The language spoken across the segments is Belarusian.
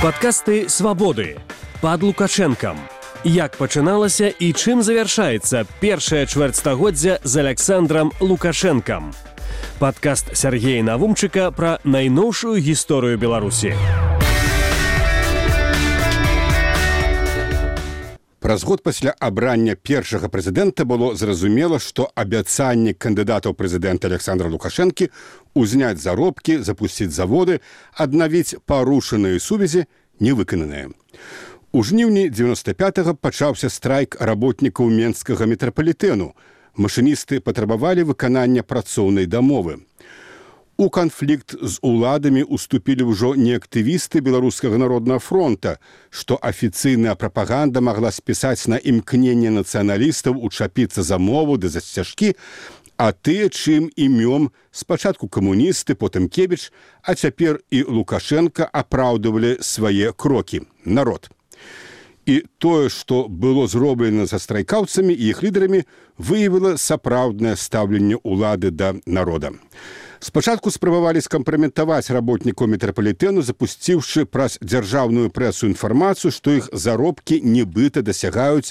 Падкасты «Свабоды» пад Лукашэнкам. Як пачыналася і чым завяршаецца першае чвэрцьстагоддзя з Аляксандрам Лукашэнкам. Падкаст Сергея Навумчыка пра найноўшую гісторыю Беларусі. Праз год пасля абрання першага прэзідэнта было зразумела, што абяцанне кандыдата ў прэзідэнта Аляксандра Лукашэнкі узняць заробкі, запусціць заводы, аднавіць парушаныя сувязі не выкананыя. У жніўні 95-го пачаўся страйк работнікаў Менскага метрапалітэну. Машыністы патрабавалі выканання працоўнай дамовы. У канфлікт з уладамі уступілі ўжо не актывісты Беларускага народнага фронта, што афіцыйная прапаганда магла спісаць на імкненне нацыяналістаў учапіцца за мову ды за сцяжкі, а тыя, чым імём спачатку камуністы, потым Кебіч, а цяпер і Лукашенка апраўдывалі свае крокі. Народ. І тое, што было зроблена за страйкаўцамі і іх лідарамі, выявіла сапраўднае стаўленне ўлады да народа. Спачатку спрабавалі скампраметаваць работнікаў метрапалітэну, запусціўшы праз дзяржаўную прэсу інфармацыю, што іх заробкі нібыта дасягаюць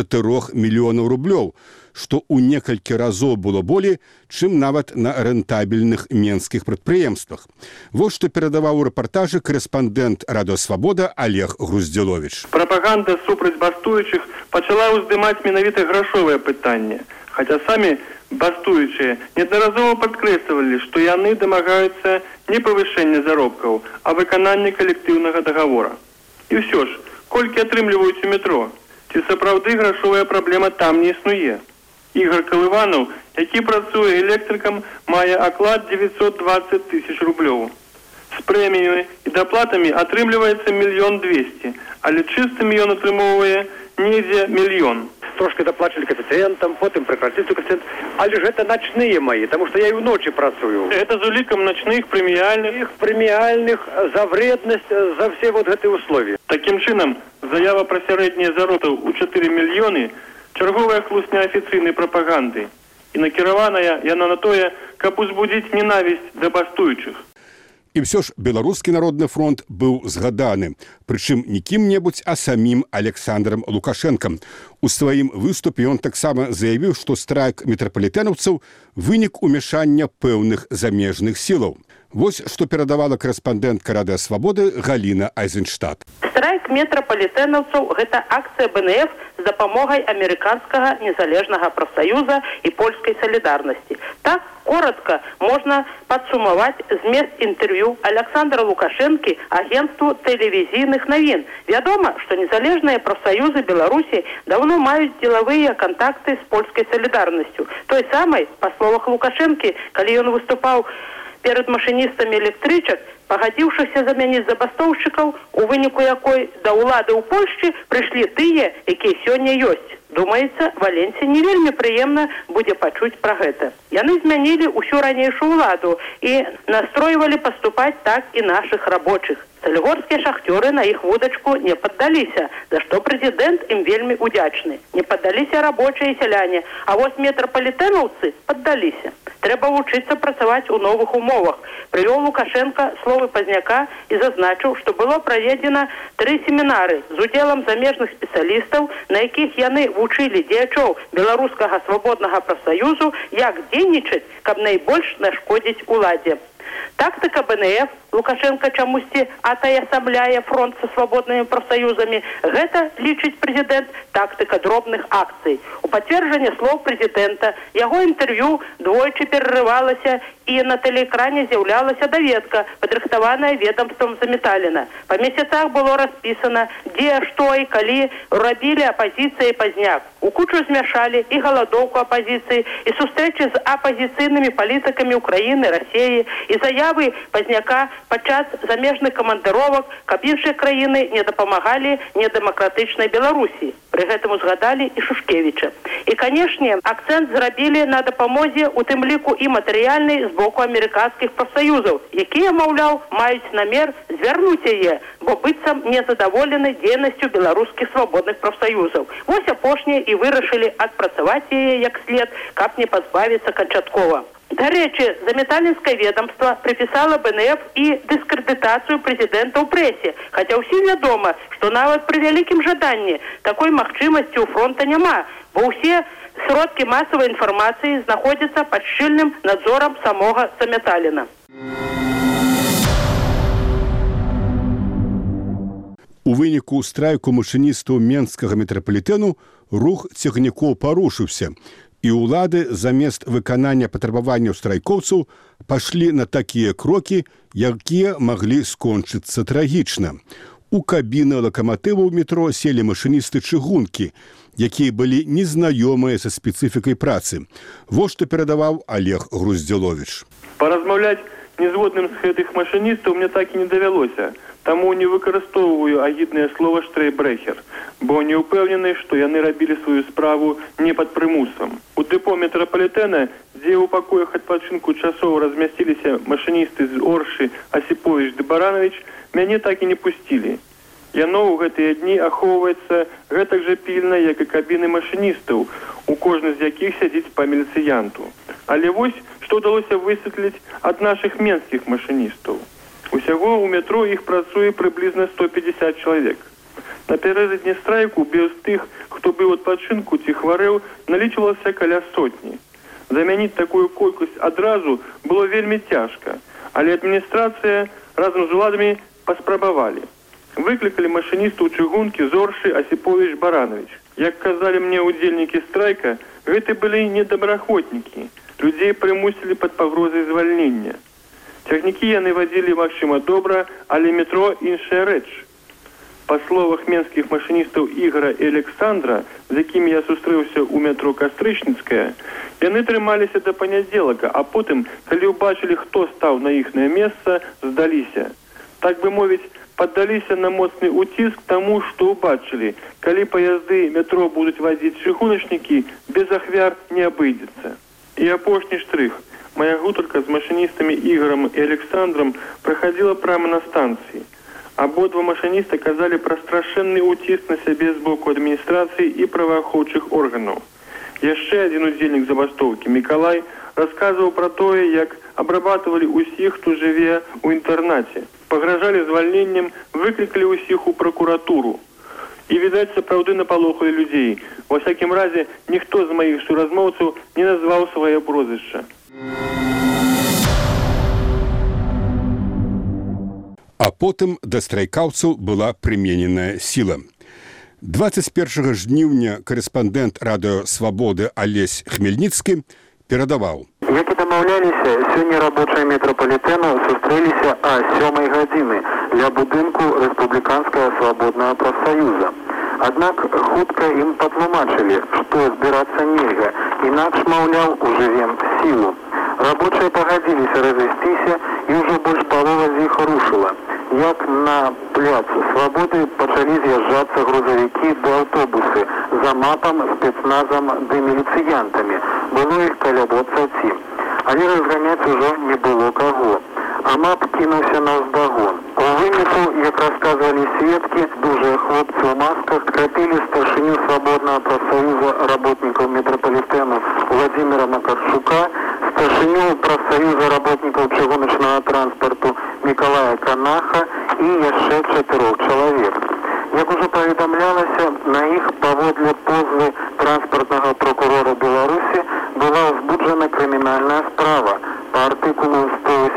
4 мільёнаў рублёў, што ў некалькі разоў было болей, чым нават на рэнтабельных менскіх прадпрыемствах. Вось што перадаваў у рэпартажы корэспандэнт Радыё Свабода Олег Груздзіловіч. Прапаганда супраць бастуючых пачала ўздымаць менавіта грашовае пытанне, хаця самі бастуючыя неаднаразова падкрэслівалі, што яны дамагаюцца не павышэння заробкаў, а выканання калектыўнага дагавора. І ўсё ж, колькі атрымліваюць у метро, ці сапраўды грашовая праблема там не існуе. Ігор Калыванаў, які працуе электрыкам, мае аклад 920 тысяч рублёў. З прэміямі і даплатамі атрымліваецца 1 200 000, але чыстым ён атрымоўвае недзе 1 000 000. Трошки доплачивали коэффициентам, потом прекратили коэффициент. Але же это ночные мои, потому что я и в ночи працую. Это з улікам ночных, прэміяльных. Их премиальных за вредность, за все вот эти условия. Таким чынам, заява пра сярэднія заробкі ў 4 мільёны чарговая хлусня афіцыйнай прапаганды. І накіраваная яна на тое, каб узбудзіць ненавісць да бастуючых. І ўсё ж Беларускі народны фронт быў згаданы, прычым не кім-небудзь, а самім Аляксандрам Лукашэнкам. У сваім выступе ён таксама заявіў, што страйк метрапалітэнаўцаў вынік умяшання пэўных замежных сілаў. Вось што перадавала корэспандэнтка Радыё Свабоды Галіна Айзенштадт. Страйк метрапалітэнаўцаў – гэта акцыя БНФ з дапамогай амерыканскага незалежнага прафсаюза і польскай салідарнасці. Так, коротко можна падсумаваць змест інтэрв'ю Аляксандра Лукашэнкі агентству тэлевізійных навін. Вядома, што незалежныя прафсаюзы Беларусі давно маюць дзелавыя кантакты з польскай салідарнасцю. Той самай, па словах Лукашэнкі, калі ён выступаў перад машыністамі электрычак, пагадзіўшыся замяніць забастоўшчыкаў, у выніку якой да ўлады ў Польшчы прыйшлі тыя, якія сёння ёсць. Думаецца, Валенсі не вельмі прыемна будзе пачуць пра гэта. Яны змянілі ўсю ранейшую ўладу і настройвалі паступаць так і нашых рабочых. Салігорскія шахцёры на іх вудачку не паддаліся, за што прэзідэнт ім вельмі удзячны. Не паддаліся рабочыя і сяляне, а вось метрапалітэнаўцы паддаліся. Трэба вучыцца працаваць у новых умовах. Прывёў Лукашенка словы Пазняка і зазначыў, што было праведзена 3 семінары з удзелам замежных спецыялістаў, на якіх яны вучылі дзеячоў беларускага свабоднага прафсаюзу, як дзейнічаць, каб найбольш нашкодзіць уладзе. Тактыка БНФ, Лукашенка чамусьці атаясамляе фронт са свабоднымі прафсаюзамі, гэта, лічыць прэзідэнт, тактыка дробных акцый. У пацверджанне слоў прэзідэнта яго інтэрв'ю двойчы перарывалася і на тэлеэкране з'яўлялася даведка, падрыхтаваная ведамствам Заметаліна. Па месяцах было распісана, дзе, што і калі рабілі апазіцыя і Пазняк. У кучу змяшалі і галадоўку апазіцыі, і сустрэчы з апазіцыйнымі палітыкамі Украіны, Расіі, і заявы Пазняка падчас замежных камандыровак, каб іншыя краіны не дапамагалі недэмакратычнай Беларусі. Пры гэтым узгадалі і Шушкевіча. І, канешне, акцэнт зрабілі на дапамозе, у тым ліку і матэрыяльнай з боку амерыканскіх прафсаюзаў, якія, маўляў, маюць намер звярнуць яе, бо быццам незадаволены дзейнасцю беларускіх свабодных прафсаюзаў. Вось апошнія і вырашылі адпрацаваць яе як след, каб не пазбавіцца канчаткова. Дарэчы, заметальніцкае ведомство припісала БНФ і дыскрэдытацыю прэзідэнта ў прэсе, хаця ўсім вядома, што нават пры вялікім жаданні такой магчымасці ў фронта няма, бо ўсе сродкі масавай інфармацыі знаходзяцца пад шчыльным надзорам самога Заметаліна. У выніку страйку машыністаў Менскага метрапалітэну рух цягнікоў парушыўся, і ўлады замест выканання патрабаванняў страйкоўцаў пашлі на такія крокі, якія маглі скончыцца трагічна. У кабіны лакаматываў метро селі машыністы чыгункі, якія былі незнаёмыя са спецыфікай працы. Вось што перадаваў Олег Груздзіловіч. Паразмаўляць незгодным з гэтых машыністаў мне так і не давялося. Таму не выкарыстоўваю агіднае слова «штрейбрэхер», бо не ўпэўнены, што яны рабілі сваю справу не пад прымусам. У дэпо метрапалітэна, дзе ў пакоях адпачынку часоў размясціліся машыністы з Оршы Асіповіч ды Баранович, мяне так і не пусцілі. Яно ў гэтыя дні ахоўваецца гэтак жа пільна, як і кабіны машыністаў, у кожны з якіх сядзіць па міліцыянту. Але вось, што ўдалося высветліць ад нашых менскіх машыністаў. Усяго ў метро іх працуе прыблізна 150 чалавек. Напярэдадні страйку без тых, хто быў у адпачынку ці хварэў, налічвалася каля сотні. Замяніць такую колькасць адразу было вельмі цяжка, але адміністрацыя разам з уладамі паспрабавалі. Выклікалі машыністаў чыгункі з Оршы Асіповіч Баранович. Як казалі мне удзельнікі страйка, гэта былі недобраахвотнікі. Людзей прымусілі пад пагрозай звальнення. Цягнікі яны вадзілі, магчыма, добра, але метро іншая рэч. Па словах менскіх машыністаў Ігора і Александра, з якімі я сустрэўся ў метро Кастрычніцкая, яны трымаліся да панядзелака, а потым, калі ўбачылі, хто стаў на іхнае месца, здаліся. Так бы мовіць, паддаліся на моцны ўціск таму, што ўбачылі, калі паязды метро будуць вадзіць чыгуначнікі, без ахвяр не абыдзецца. І апошні штрых. Моя гутарка з машыністамі Ігорам і Александром праходзіла прямо на станцыі. Абодва машыніста казалі пра страшэнны ўціск на сябе з боку адміністрацыі і праваахоўчых органаў. Яшчэ адзін удзельнік забастоўкі, Мікалай, расказваў пра тое, як абрабатывалі ўсіх, хто жыве ў інтэрнаце. Пагражалі звальненнем, выклікалі ўсіх у пракуратуру. І, відаць, сапраўды напалохалі людзей. Ва всякім разе, ніхто з маіх суразмоўцаў не назваў сваё прозвішча. А потым да страйкаўцаў была прымененая сіла. 21 жніўня карэспандэнт радыё «Свабоды» Алесь Хмельніцкі перадаваў. Як і дамаўляліся, сёння рабочыя метрапалітэну сустрэліся о 7 гадзіны ля будынку Рэспубліканскага свабоднага прафсаюза. Аднак хутка ім патлумачылі, што збірацца нельга, інакш, маўляў, ужывем сілу. Рабочыя пагадзіліся разысціся, і ўжо больш палова з іх рушыла. Як на пляц Свабоды пачалі з'язджацца грузавікі ды аўтобусы за мапам, спецназам ды міліцыянтамі. Было іх каля 20. Але разганяць ужо не было каго. А мап кінуўся наўздагон. У выніку, як расказвалі сведкі, дужыя хлопцы ў масках скрапілі старшыню свабоднага прафсаюза работнікаў метрапалітэну Владзіміра Макарчука, старшыню прафсаюза работнікаў чыгуначнага транспарту Мікалая Канаха і яшчэ 4 чалавек. Як ужо паведамлялася, на іх паводле позвы транспартнага прокурора Беларусі была ўзбуджана крымінальная справа па артыкулу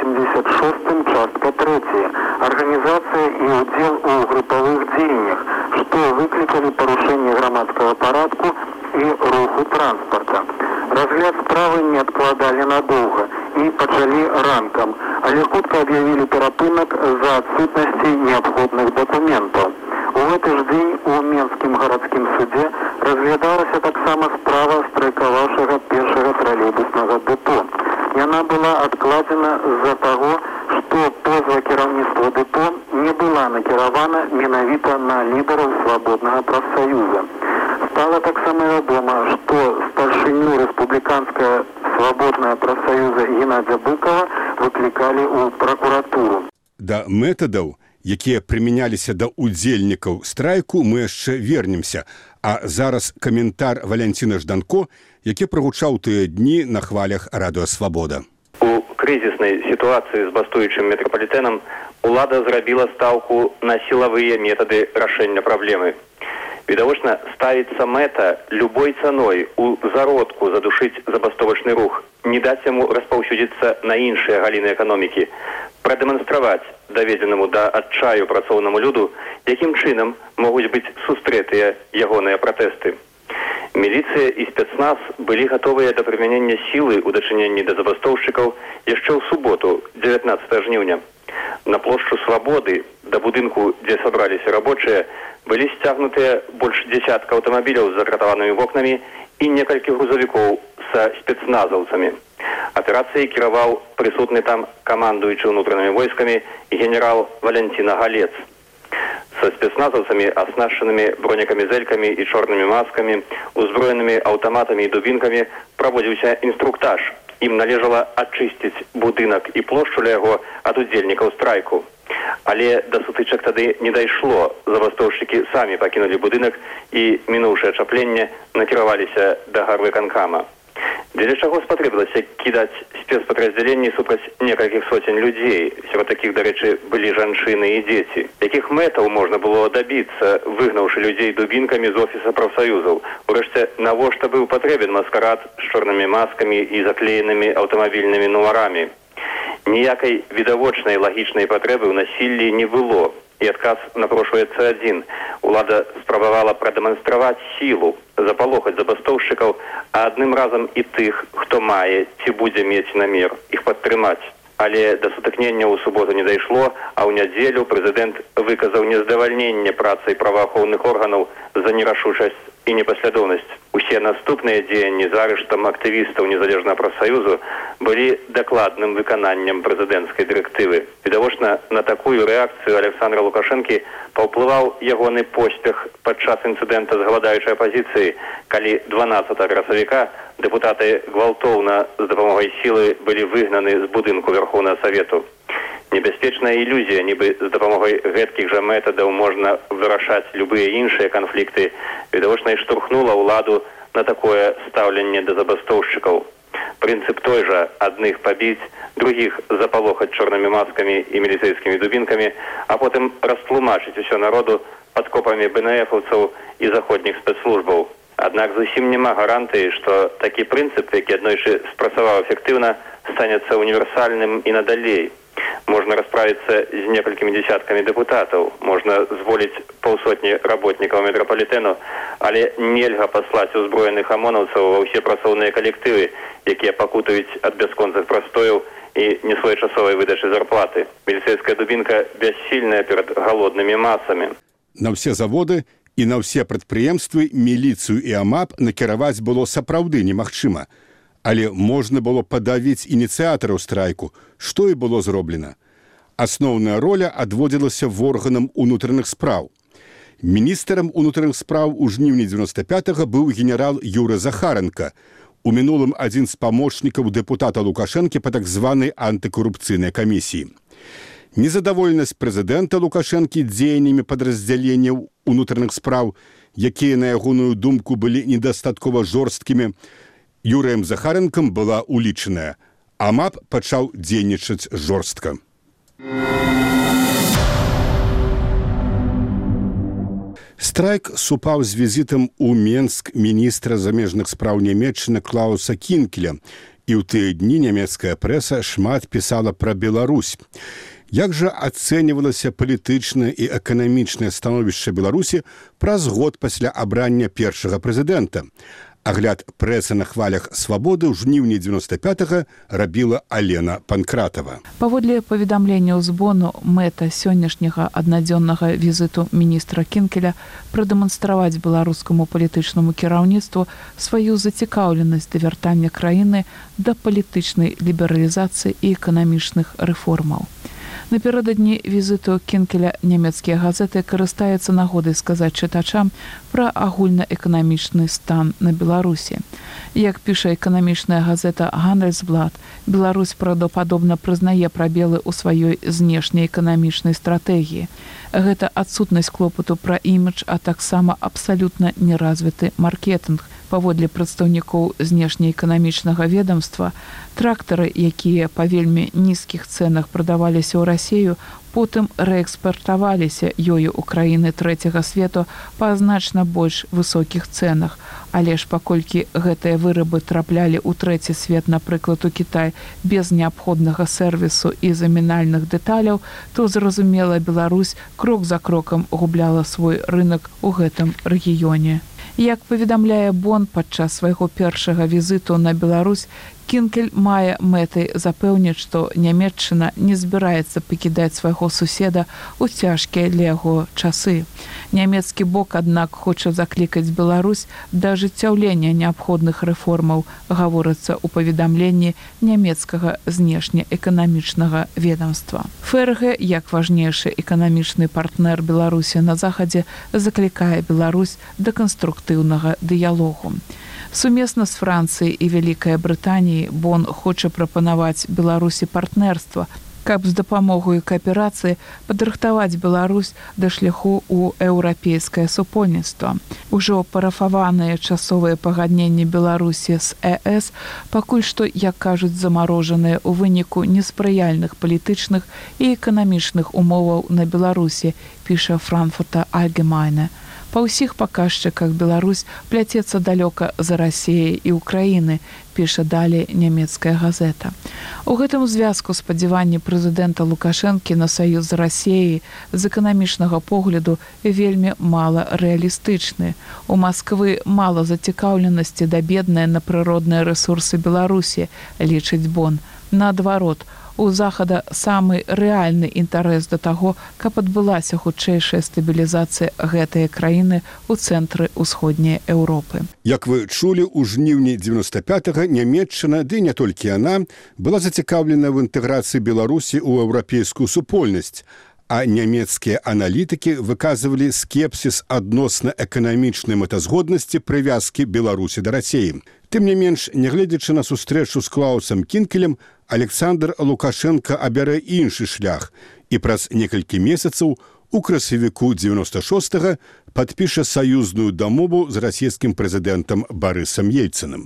186 частка 3 «Арганізацыя і ўдзел у групавых дзеяннях», што выклікалі парушэнне грамадскага парадку і руху транспарта. Разгляд справы не адкладалі надоўга і пачалі ранкам, але хутка аб'явілі перапынак з-за адсутнасці неабходных дакументаў. У гэты ж дзень у Менскім гарадскім судзе разглядалася таксама справа страйкаваўшага першага тралейбуснага дэпо. Яна была адкладзена з-за таго, што позва кіраўніцтва дэпо не была накіравана менавіта на лідараў свабоднага прафсаюза. Стала таксама вядома, што старшыню Рэспубліканскага свабоднага прафсаюза Геннадзя Быкова выклікалі ў пракуратуру. Да метадаў, якія прымяняліся да удзельнікаў страйку, мы яшчэ вернемся. А зараз каментар Валянціна Жданко, які прагучаў тыя дні на хвалях Радыё Свабода. У крызіснай сітуацыі з бастуючым метрапалітэнам улада зрабіла стаўку на сілавыя метады рашэння праблемы. Відавочна, ставіцца мэта любой цаной у зародку задушыць забастовачны рух, не даць яму распаўсюдзіцца на іншыя галіны эканомікі, прадэманстраваць даведзенаму да адчаю працоўнаму люду, якім чынам могуць быць сустрэтыя ягоныя пратэсты. Міліцыя і спецназ былі гатовыя да прымянення сілы ў дачыненні да забастоўшчыкаў яшчэ ў суботу, 19 жніўня. На плошчу Свабоды, да будынку, дзе сабраліся рабочыя, былі сцягнутыя больш дзесятка аўтамабіляў з закратаванымі вокнамі і некалькі грузавікоў са спецназаўцамі. Аперацыяй кіраваў прысутны там камандуючы ўнутранымі войскамі генерал Валянціна Галец. Са спецназаўцамі, аснашчанымі бронекамізэлькамі і чорнымі маскамі, узброенымі аўтаматамі і дубінкамі праводзіўся інструктаж. Ім належала ачысціць будынак і плошчу ля яго ад удзельнікаў страйку. Але да сутычак тады не дайшло. Забастоўшчыкі самі пакінулі будынак і, мінуўшы ачапленне, накіраваліся да гарвыканкама. Дзеля чаго спатрэбілася кідаць спецпадраздзяленні супраць некалькіх соцень людзей. Сярод такіх, дарэчы, былі жанчыны і дзеці. Якіх мэтаў можна было дабіцца, выгнаўшы людзей дубінкамі з офіса прафсаюзаў? Урэшце, навошта быў патрэбен маскарад з чорнымі маскамі і заклеенымі аўтамабільнымі нумарамі? Ніякай відавочнай лагічнай патрэбы ў насіллі не было. І адказ напрошваецца адзін. Улада спрабавала прадэманстраваць сілу, запалохаць забастоўшчыкаў, а адным разам і тых, хто мае ці будзе мець намер іх падтрымаць. Але да сутыкнення ў суботу не дайшло, а ў нядзелю прэзідэнт выказаў нездавальненне працай праваахоўных органаў за нерашучасць і непаслядоўнасць. Усе наступныя дзеянні з арыштам актывістаў незалежнага прафсаюзу былі дакладным выкананнем прэзідэнцкай дырэктывы. Відавочна, на такую рэакцыю Александра Лукашэнкі паўплываў ягоны поспех падчас інцыдэнта з галадаючай апазіцыі, калі 12 красавіка дэпутаты гвалтоўна з дапамогай сілы былі выгнаны з будынку Верховнага Савету. Небяспечная ілюзія, нібы з дапамогай гэткіх жа метадаў можна вырашаць любыя іншыя канфлікты, відавочна і штурхнула ўладу на такое стаўленне да забастоўшчыкаў. Прынцып той жа: адных пабіць, другіх запалохаць чорнымі маскамі і міліцэйскімі дубінкамі, а потым растлумачыць усё народу падкопамі БНФаўцаў і заходніх спецслужбаў. Аднак зусім няма гарантыі, што такі прынцып, які аднойчы спрацаваў эфектыўна, станецца універсальным і надалей. Можна расправіцца з некалькімі дзесяткамі дэпутатаў, можна зволіць паўсотні работнікаў метрапалітэну, але нельга паслаць узброеных амонаўцаў ва ўсе працоўныя калектывы, якія пакутаюць ад бясконцых прастояў і несвоечасовай выдачы зарплаты. Міліцэйская дубінка бяссільная перад галоднымі масамі. На ўсе заводы і на ўсе прадпрыемствы міліцыю і АМАП накіраваць было сапраўды немагчыма. Але можна было падавіць ініцыятараў страйку, што і было зроблена. Асноўная роля адводзілася органам унутраных спраў. Міністрам унутраных спраў у жніўні 95-го быў генерал Юра Захаренко, у мінулым адзін з памочнікаў дэпутата Лукашэнкі па так званай антыкарупцыйнай камісіі. Незадаволенасць прэзідэнта Лукашэнкі дзеяннямі падраздзяленняў унутраных спраў, якія, на ягоную думку, былі недастаткова жорсткімі, Юрыем Захаренкам была улічаная, а МАП пачаў дзейнічаць жорстка. Страйк супаў з візітам у Менск міністра замежных спраў Нямецчыны Клауса Кінкеля, і ў тыя дні нямецкая прэса шмат пісала пра Беларусь. Як жа ацэньвалася палітычнае і эканамічнае становішча Беларусі праз год пасля абрання першага прэзідэнта? Агляд прэсы на хвалях Свабоды ў жніўні 95-го рабіла Алена Панкратова. Паводле паведамленняў збону, мэта сённяшняга аднадзённага візіту міністра Кінкеля прадэманстраваць беларускаму палітычнаму кіраўніцтву сваю зацікаўленасць да вяртання краіны да палітычнай лібералізацыі і эканамічных рэформаў. Напярэдадні візіту Кінкеля нямецкія газеты карыстаюцца нагодай сказаць чытачам пра агульнаэканамічны стан на Беларусі. Як піша эканамічная газета «Гандельсблат», Беларусь правдападобна прызнае прабелы ў сваёй знешняй эканамічнай стратэгіі. Гэта адсутнасць клопату пра імідж, а таксама абсалютна неразвіты маркетынг. Паводле прадстаўнікоў знешнеэканамічнага ведамства, трактары, якія па вельмі нізкіх цэнах прадаваліся ў Расію, потым рээкспартаваліся ёю ў краіны трэцяга свету па значна больш высокіх цэнах. Але ж паколькі гэтыя вырабы траплялі ў трэці свет, напрыклад, у Кітай, без неабходнага сервісу і замінальных дэталяў, то, зразумела, Беларусь крок за крокам губляла свой рынак у гэтым рэгіёне. Як паведамляе Бон падчас свайго першага візіту на Беларусь, Кінкель мае мэтай запэўніць, што Нямецчына не збіраецца пакідаць свайго суседа ў цяжкія для яго часы. Нямецкі бок, аднак, хоча заклікаць Беларусь да ажыццяўлення неабходных рэформаў, гаворыцца ў паведамленні нямецкага знешнеэканамічнага ведамства. ФРГ, як важнейшы эканамічны партнер Беларусі на захадзе, заклікае Беларусь да канструктыўнага дыялогу. Сумесна з Францыяй і Вялікай Брытаніяй Бон хоча прапанаваць Беларусі партнерства, каб з дапамогай кааперацыі падрыхтаваць Беларусь да шляху ў еўрапейскае супольніцтва. Ужо парафаваныя часовыя пагадненні Беларусі з ЕС пакуль што, як кажуць, замарожаныя ў выніку неспрыяльных палітычных і эканамічных умоваў на Беларусі, піша Франкфуртер Allgemeine. Па ўсіх паказчыках Беларусь пляцецца далёка за Расіяй і Украіны, піша далей нямецкая газета. У гэтым звязку спадзяванні прэзідэнта Лукашэнкі на саюз з Расіяй з эканамічнага погляду вельмі мала рэалістычны. У Масквы мала зацікаўленасці да бедныя на прыродныя рэсурсы Беларусі, лічыць Бон. Наадварот, у захада самы рэальны інтарэс да таго, каб адбылася хутчэйшая стабілізацыя гэтай краіны ў цэнтры ўсходняй Еўропы. Як вы чулі, у жніўні 95-го Нямецчына, ды не толькі яна, была зацікаўлена в інтэграцыі Беларусі ў еўрапейскую супольнасць, а нямецкія аналітыкі выказвалі скепсіс адносна эканамічнай мэтазгоднасці прывязкі Беларусі да Расіі. Тым не менш, нягледзячы на сустрэчу з Клаусам Кінкелем, Александр Лукашенко абярэ іншы шлях і праз некалькі месяцаў у красавіку 96-го падпіша саюзную дамову з расійскім прэзідэнтам Барысам Ельцыным.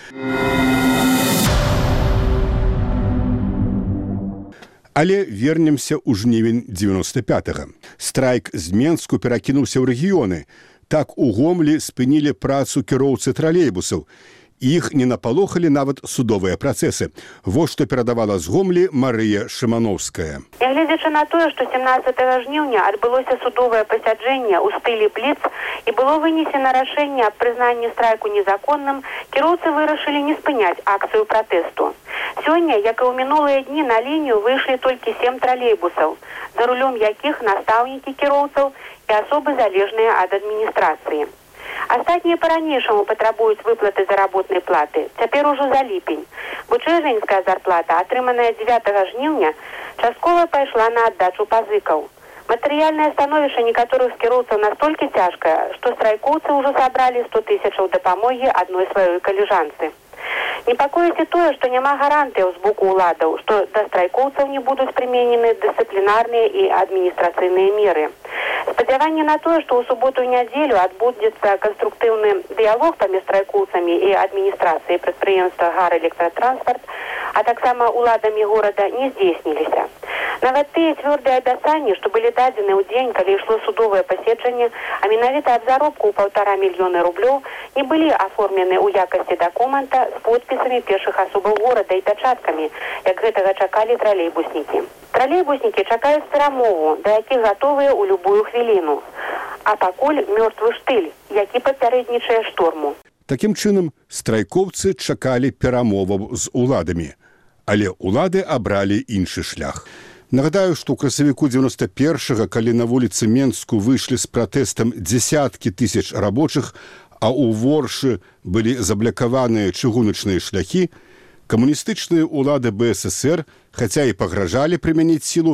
Але вернемся ў жнівень 95-го. Страйк з Менску перакінуўся ў рэгіёны. Так у Гомлі спынілі працу кіроўцы тралейбусаў. Іх не напалохалі нават судовыя працэсы. Вось што перадавала з Гомлі Марыя Шымановская. Нягледзячы на тое, што 17 жніўня адбылося судовае пасяджэнне ў стылі бліц і было вынесена рашэнне аб прызнанні страйку незаконным, кіроўцы вырашылі не спыняць акцыю пратэсту. Сёння, як і ў минулыя дні, на лінію выйшлі толькі 7 тралейбусаў, за рулём якіх настаўнікі кіроўцаў і асобы залежныя ад адміністрацыі. Астатнія па-ранейшаму патрабуюць выплаты заработнай платы. Цяпер ужо за ліпень, бо чэрвеньская зарплата, атрыманая 9 жніўня, часткова пайшла на аддачу пазыкаў. Матэрыяльнае становішча некаторых кіроўцаў настолькі цяжкае, што страйкоўцы ўжо сабралі 100 000 дапамогі адной сваёй каліжанцы. Непакоіць і тое, што няма гарантыяў з боку ўладаў, што да страйкоўцаў не будуць прыменены дысцыплінарныя і адміністрацыйныя меры. Спадзяванне на тое, што ў суботу і нядзелю адбудзецца канструктыўны дыялог паміж страйкоўцамі і адміністрацыяй прадпрыемства «Гарэлектратранспарт», а таксама ўладамі горада не здзейсніліся. Нават тыя цвёрдыя абяцанні, што былі дадзены ў дзень, калі ішло судовае паседжанне, а менавіта аб заробку ў 1,5 мільёна рублёў, не былі аформлены ў якасці дакумента з подпісамі першых асобаў горада і пячаткамі, як гэтага чакалі тралейбуснікі. Тралейбуснікі чакаюць перамову, да якіх гатовыя ў любую хвіліну. А пакуль мёртвы штыль, які папярэднічае шторму. Такім чынам, страйкоўцы чакалі перамоваў з уладамі, але улады абралі іншы шлях. Нагадаю, што ў красавіку 91-го, калі на вуліцы Менску выйшлі з пратэстам дзесяткі тысяч рабочых, а ў Воршы былі заблакаваныя чыгуначныя шляхі, камуністычныя ўлады БССР, хаця і пагражалі прымяніць сілу,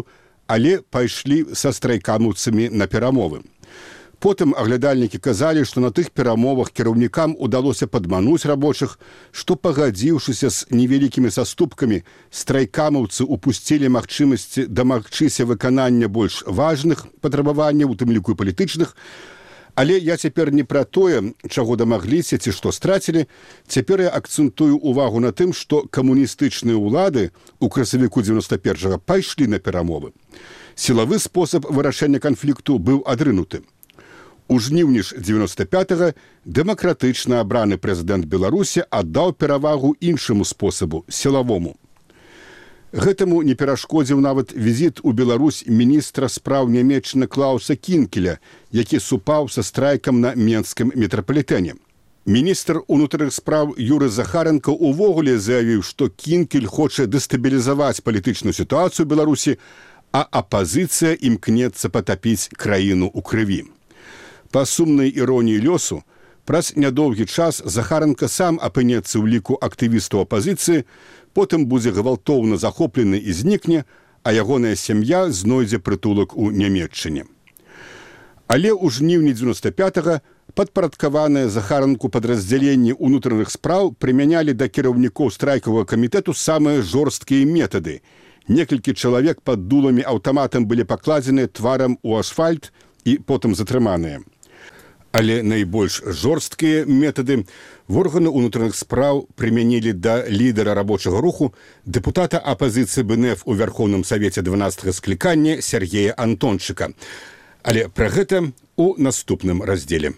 але пайшлі са страйкамаўцамі на перамовы. Потым аглядальнікі казалі, што на тых перамовах кіраўнікам удалося падмануць рабочых, што, пагадзіўшыся з невялікімі саступкамі, страйкамаўцы упусцілі магчымасці дамагчыся выканання больш важных патрабаванняў, у тым ліку і палітычных. Але я цяпер не пра тое, чаго дамагліся ці што страцілі. Цяпер я акцэнтую увагу на тым, што камуністычныя ўлады ў красавіку 91-го пайшлі на перамовы. Сілавы спосаб вырашэння канфлікту быў адрынуты. У жніўні ж 95-го дэмакратычна абраны прэзідэнт Беларусі аддаў перавагу іншаму спосабу – сілавому. Гэтаму не перашкодзіў нават візіт у Беларусь міністра спраў нямецчыны Клауса Кінкеля, які супаў са страйкам на менскім метрапалітэне. Міністр унутраных спраў Юры Захаренко увогуле заявіў, што Кінкель хоча дэстабілізаваць палітычную сітуацыю ў Беларусі, а апазіцыя імкнецца патапіць краіну ў крыві. Па сумнай іроніі лёсу, праз нядоўгі час Захаренко сам апынецца ў ліку актывістаў апазіцыі, потым будзе гвалтоўна захоплены і знікне, а ягоная сям'я знойдзе прытулак у Нямецчыне. Але ў жніўні 95-го падпарадкаваныя Захаренку падраздзяленні ўнутраных спраў прымянялі да кіраўнікоў страйкавага камітэту самыя жорсткія метады. Некалькі чалавек пад дуламі аўтаматам былі пакладзены тварам у асфальт і потым затрыманыя. Але найбольш жорсткія метады органы ўнутраных спраў прымянілі да лідара рабочага руху, дэпутата апазіцыі БНФ у Вярхоўным Савеце 12-го склікання Сергея Антончыка. Але пра гэта у наступным раздзеле.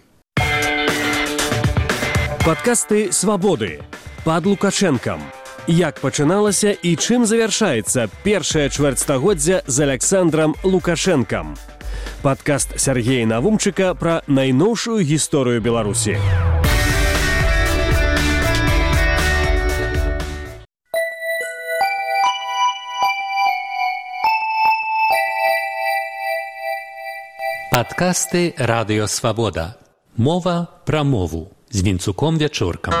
Падкасты «Свабоды» пад Лукашэнкам. Як пачыналася і чым завяршаецца першае чвэрцьстагоддзя з Александрам Лукашэнкам. Падкаст Сергея Навумчыка пра найноўшую гісторыю Беларусі. Падкасты «Радыё Свабода». Мова пра мову з Вінцуком Вячоркам.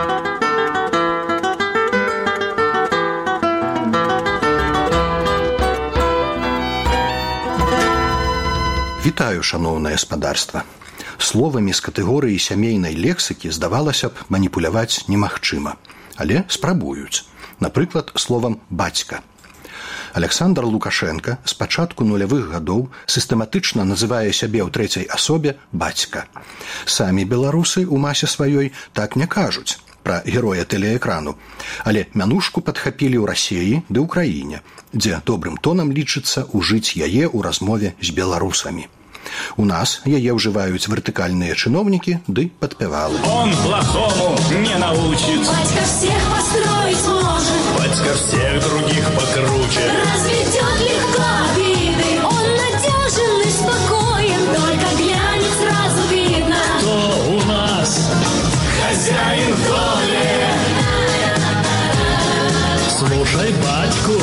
Вітаю, шаноўнае спадарства. Словамі з катэгорыі сямейнай лексікі, здавалася б, маніпуляваць немагчыма. Але спрабуюць. Напрыклад, словам «бацька». Александр Лукашенко з пачатку нулявых гадоў сістэматычна называе сябе ў трэцяй асобе «бацька». Самі беларусы ў масе сваёй так не кажуць пра героя тэлеэкрану, але мянушку падхапілі ў Расіі ды ўкраіне, дзе добрым тонам лічыцца ўжыць яе ў размове з беларусамі. У нас яе ўжываюць вертыкальныя чыноўнікі ды падпявалы. Он плохому не научит. Батька всех построить может. Батька всех других покруче. Разведет легко обиды. Он надежен и спокоен. Только глянет, сразу видно. Кто у нас хозяин в доме? Слушай батьку.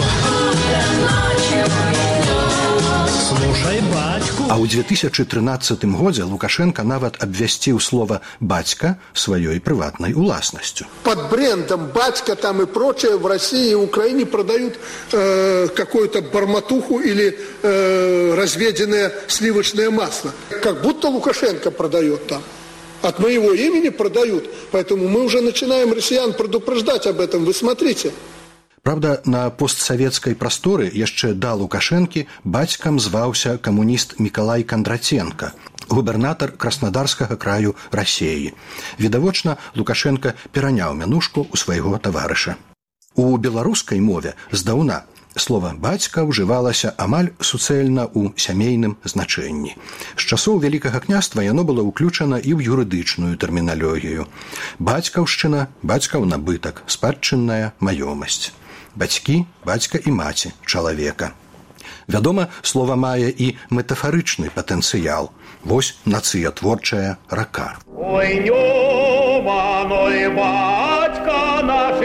Слушай батьку. А ў 2013 годзе Лукашенко нават абвясціў слова «бацька» сваёй прыватнай уласнасцю. Под брендом «бацька» там и прочее в России и Украине продают какую-то барматуху или разведенное сливочное масло. Как будто Лукашенко продает там. От моего имени продают. Поэтому мы уже начинаем россиян предупреждать об этом. Вы смотрите. Правда, на постсавецкай прасторы яшчэ да Лукашэнкі бацькам зваўся камуніст Мікалай Кандратенка, губернатар Краснодарскага краю Расіі. Відавочна, Лукашенка пераняў мянушку ў свайго таварыша. У беларускай мове здаўна слова «бацька» ўжывалася амаль суцэльна ў сямейным значэнні. З часоў Вялікага княства яно было ўключана і ў юрыдычную тэрміналогію. Бацькаўшчына, бацькаў набытак, спадчынная маёмасць. Бацькі, бацька і маці чалавека. Вядома, слова мае і метафарычны патэнцыял. Вось нацыятворчая рака. Ой, Нёман, ой, батька наш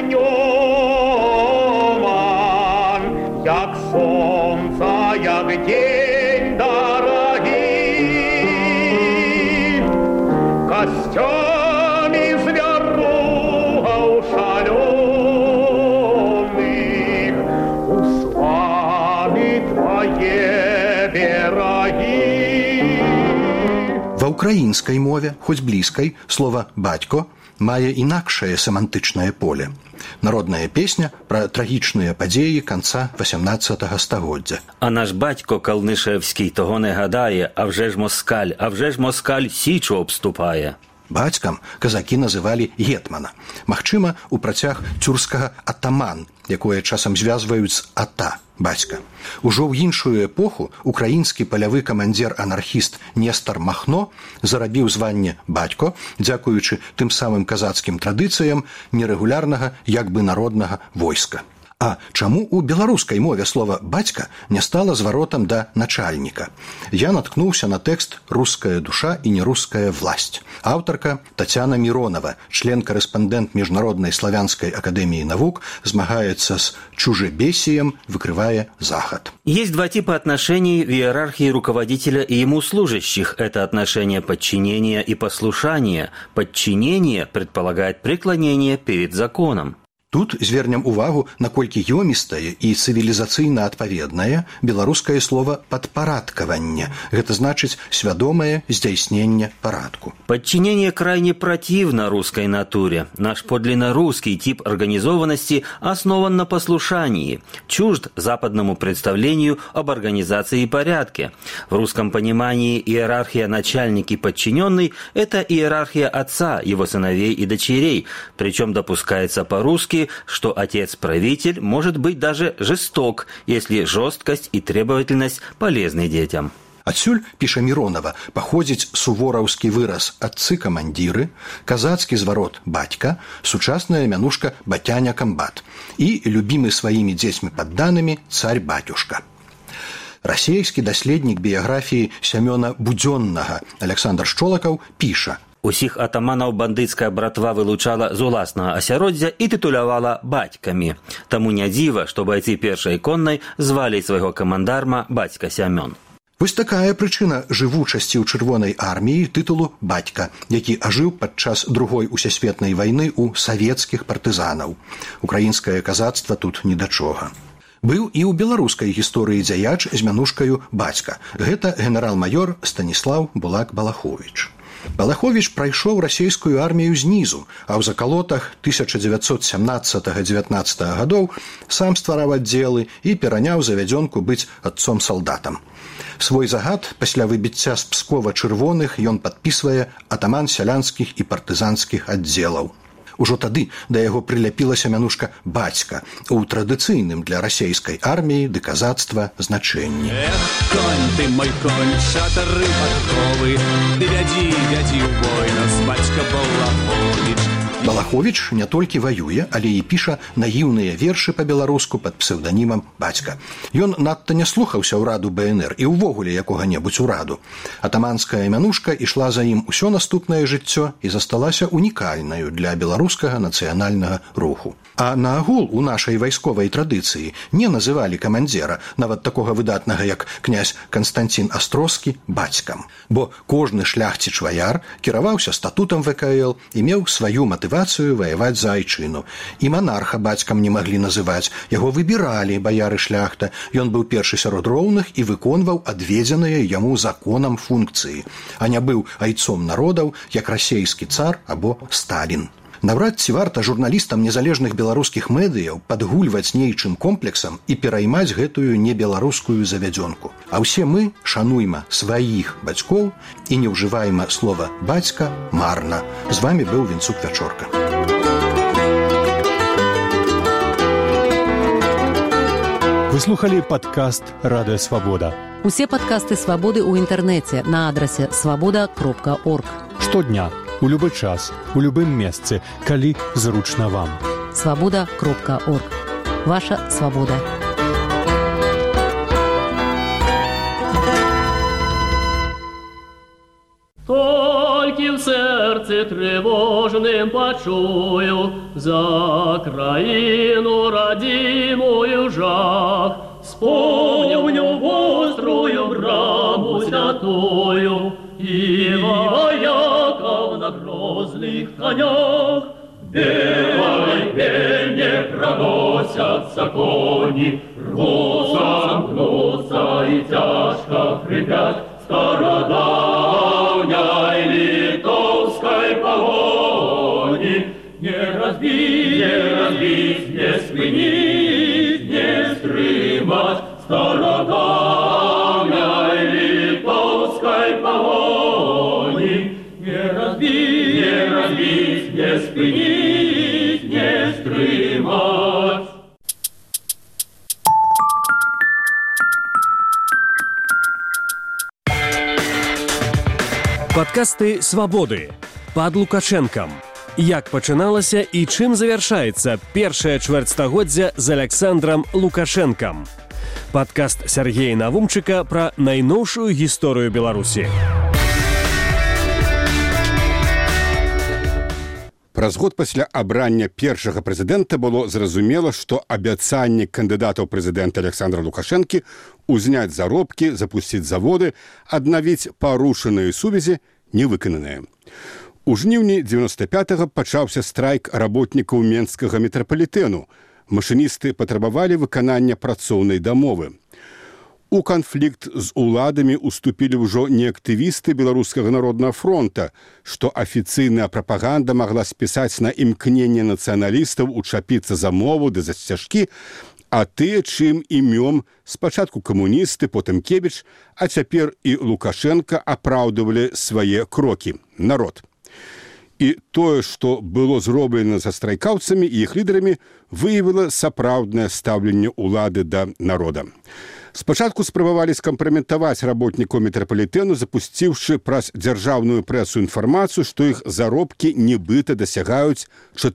Нёман, як сонца, як день дорогі, костями зверругаў шалёных, услами твое ўкраінскай мове, хоць блізкай, слова «бацько» мае інакшае семантычнае поле. Народная песня пра трагічныя падзеі канца 18 стагоддзя. А наш батько Калнишевський того не гадає, а вже ж москаль січу обступає. Бацькам казакі называлі гетмана. Магчыма, у працяг цюрскага атаман, якое часам звязваюць з ата, бацька. Ужо ў іншую эпоху украінскі палявы камандзір-анархіст Нестар Махно зарабіў званне бацько, дзякуючы тым самым казацкім традыцыям нерэгулярнага, як бы народнага войска. А чаму ў беларускай мове слова «бацька» не стала зваротам да начальніка? Я наткнуўся на тэкст «Руская душа і неруская власть». Аўтарка Татьяна Миронова, член-карэспандэнт Міжнароднай славянскай акадэміі навук, змагаецца с чужебесием, выкрывая Захад. Есть два типа отношений в иерархии руководителя и ему служащих. Это отношение подчинения и послушания. Подчинение предполагает преклонение перед законом. Тут звернем увагу, наколькі ёмістае і цывілізацыйна адпаведнае беларускае слова «падпарадкаванне». Гэта значыць свядомае здзяйсненне парадку. Подчинение крайне противно русской натуре. Наш подлинно русский тип организованности основан на послушании, чужд западному представлению об организации и порядке. В русском понимании иерархия начальник и подчиненный – это иерархия отца, его сыновей и дочерей, причем допускается по-русски, что отец-правитель может быть даже жесток, если жесткость и требовательность полезны детям. Адсюль, піша Миронова, паходзіць сувораўскі выраз «адцы-камандзіры», казацкі зварот «бацька», сучасная мянушка «батяня-камбат» і любімы сваімі дзецьмі падданымі «царь-батюшка». Расейскі даследнік біяграфіі Сямёна Будзённага Александр Шчолакаў піша: Усіх атаманаў бандыцкая братва вылучала з уласнага асяроддзя і тытулявала бацькамі. Таму не дзіва, што байцы першай коннай звалі свайго камандарма бацька Сямён. Вось такая прычына жывучасці ў чырвонай арміі тытулу «бацька», які ажыў падчас Другой усесветнай вайны ў савецкіх партызанаў. Украінскае казацтва тут ні да чога. Быў і ў беларускай гісторыі дзяяч з мянушкаю «бацька». Гэта генерал-маёр Станіслаў Булак-Балаховіч. Балаховіч прайшоў расійскую армію знізу, а ў закалотах 1917-19 гадоў сам ствараў аддзелы і пераняў завядзёнку быць адцом-салдатам. Свой загад пасля выбіцця з Пскова чырвоных ён падпісвае атаман сялянскіх і партызанскіх аддзелаў. Ужо тады да яго прыляпілася мянушка «бацька» у традыцыйным для расейскай арміі ды казацтва значэнні. Эх, конь ты, мой конь, шатары падковы, ты вядзі ў бой нас, бацька Балаховіч. Балаховіч не толькі ваюе, але і піша наіўныя вершы па-беларуску пад псеўданімам «бацька». Ён надта не слухаўся ўраду БНР і ўвогуле якога-небудзь ураду. Атаманская мянушка ішла за ім усё наступнае жыццё і засталася унікальнаю для беларускага нацыянальнага руху. А наагул у нашай вайсковай традыцыі не называлі камандзіра, нават такога выдатнага, як князь Канстанцін Астроскі, бацькам. Бо кожны шляхціч-ваяр кіраваўся статутам ВКЛ і меў сваю матывацыю ваяваць за айчыну. І манарха бацькам не маглі называць, яго выбіралі баяры-шляхта. Ён быў першы сярод роўных і выконваў адведзеныя яму законам функцыі, а не быў айцом народаў, як расейскі цар або Сталін. Наўрад ці варта журналістам незалежных беларускіх медыяў падгульваць нейчым комплексам і пераймаць гэтую небеларускую завядзёнку. А ўсе мы шануйма сваіх бацькоў і не ўжывайма слова «бацька» марна. З вамі быў Вінцук Вячорка. Вы слухали падкаст «Радыё Свабода». Усе падкасты «Свабоды» ў інтэрнэце на адрасе свабода.орг. Штодня, у любы час, у любым месцы, калі зручна вам. Свабода.орг. Ваша свабода. Толькі в сердце тревожным почую за краину родимую жах. Вспомню острую браму святую и вояков на грозных конях. Белой пене проносятся кони, рвутся, гнутся и тяжко хрипят. стародавней литовской погони. Не разбить, не спинить, не стримать стародавней литовской погони. Не разбить, не спинить, не стримать. Падкасты «Свабоды» пад Лукашэнкам. Як пачыналася і чым завяршаецца першае чвэрцьстагоддзя з Александрам Лукашэнкам. Падкаст Сяргея Навумчыка пра найноўшую гісторыю Беларусі. Праз год пасля абрання першага прэзідэнта было зразумела, што абяцанне кандыдата ў прэзідэнта Александра Лукашэнкі узняць заробкі, запусціць заводы, аднавіць парушаныя сувязі не выкананыя. У жніўні 95-го пачаўся страйк работнікаў Менскага метрапалітэну. Машыністы патрабавалі выканання працоўнай дамовы. У канфлікт з уладамі уступілі ўжо не актывісты Беларускага народнага фронта, што афіцыйная прапаганда магла спісаць на імкненне нацыяналістаў учапіцца за мову ды за сцяжкі, а тыя, чым імём спачатку камуністы, потым Кебіч, а цяпер і Лукашенка апраўдывалі свае крокі. Народ. І тое, што было зроблена са страйкаўцамі і іх лідарамі, выявіла сапраўднае стаўленне ўлады да народа. Спачатку спрабавалі скампраметаваць работнікаў метрапалітэну, запусціўшы праз дзяржаўную прэсу інфармацыю, што іх заробкі нібыта дасягаюць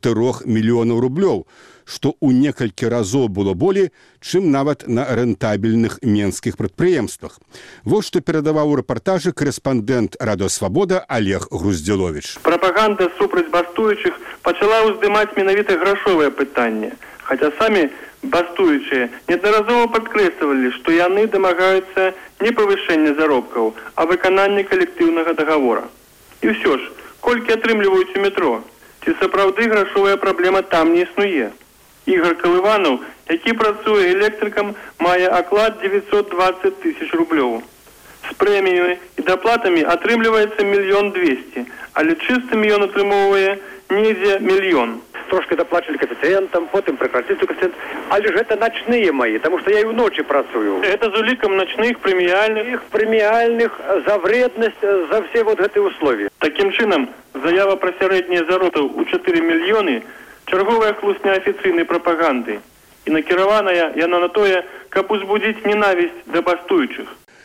4 мільёнаў рублёў, што ў некалькі разоў было болей, чым нават на рэнтабельных менскіх прадпрыемствах. Вось што перадаваў у рэпартажы корэспандэнт Радыё Свабода Олег Груздзіловіч. Прапаганда супраць бастуючых пачала ўздымаць менавіта грашовае пытанне, хаця самі бастуючыя неаднаразова падкрэслівалі, што яны дамагаюцца не павышэння заробкаў, а выканання калектыўнага дагавора. І ўсё ж, колькі атрымліваюць у метро, ці сапраўды грашовая праблема там не існуе. Ігор Калыванаў, які працуе электрыкам, мае аклад 920 000 рублёў. З прэміямі і даплатамі атрымліваецца 1 200 000, але чыстым ён атрымоўвае недзе 1 000 000. Трошки доплачивали коэффициентом, потом прекратили коэффициент. Але же это ночные мои, потому что я и в ночи працую. Это з улікам ночных прэміяльных. Их премиальных за вредность, за все вот эти условия. Таким чынам, заява пра сярэднія заробкі ў 4 мільёны чарговая хлусня афіцыйнай прапаганды. І накіраваная яна на тое, каб узбудзіць ненавісць да бастуючых.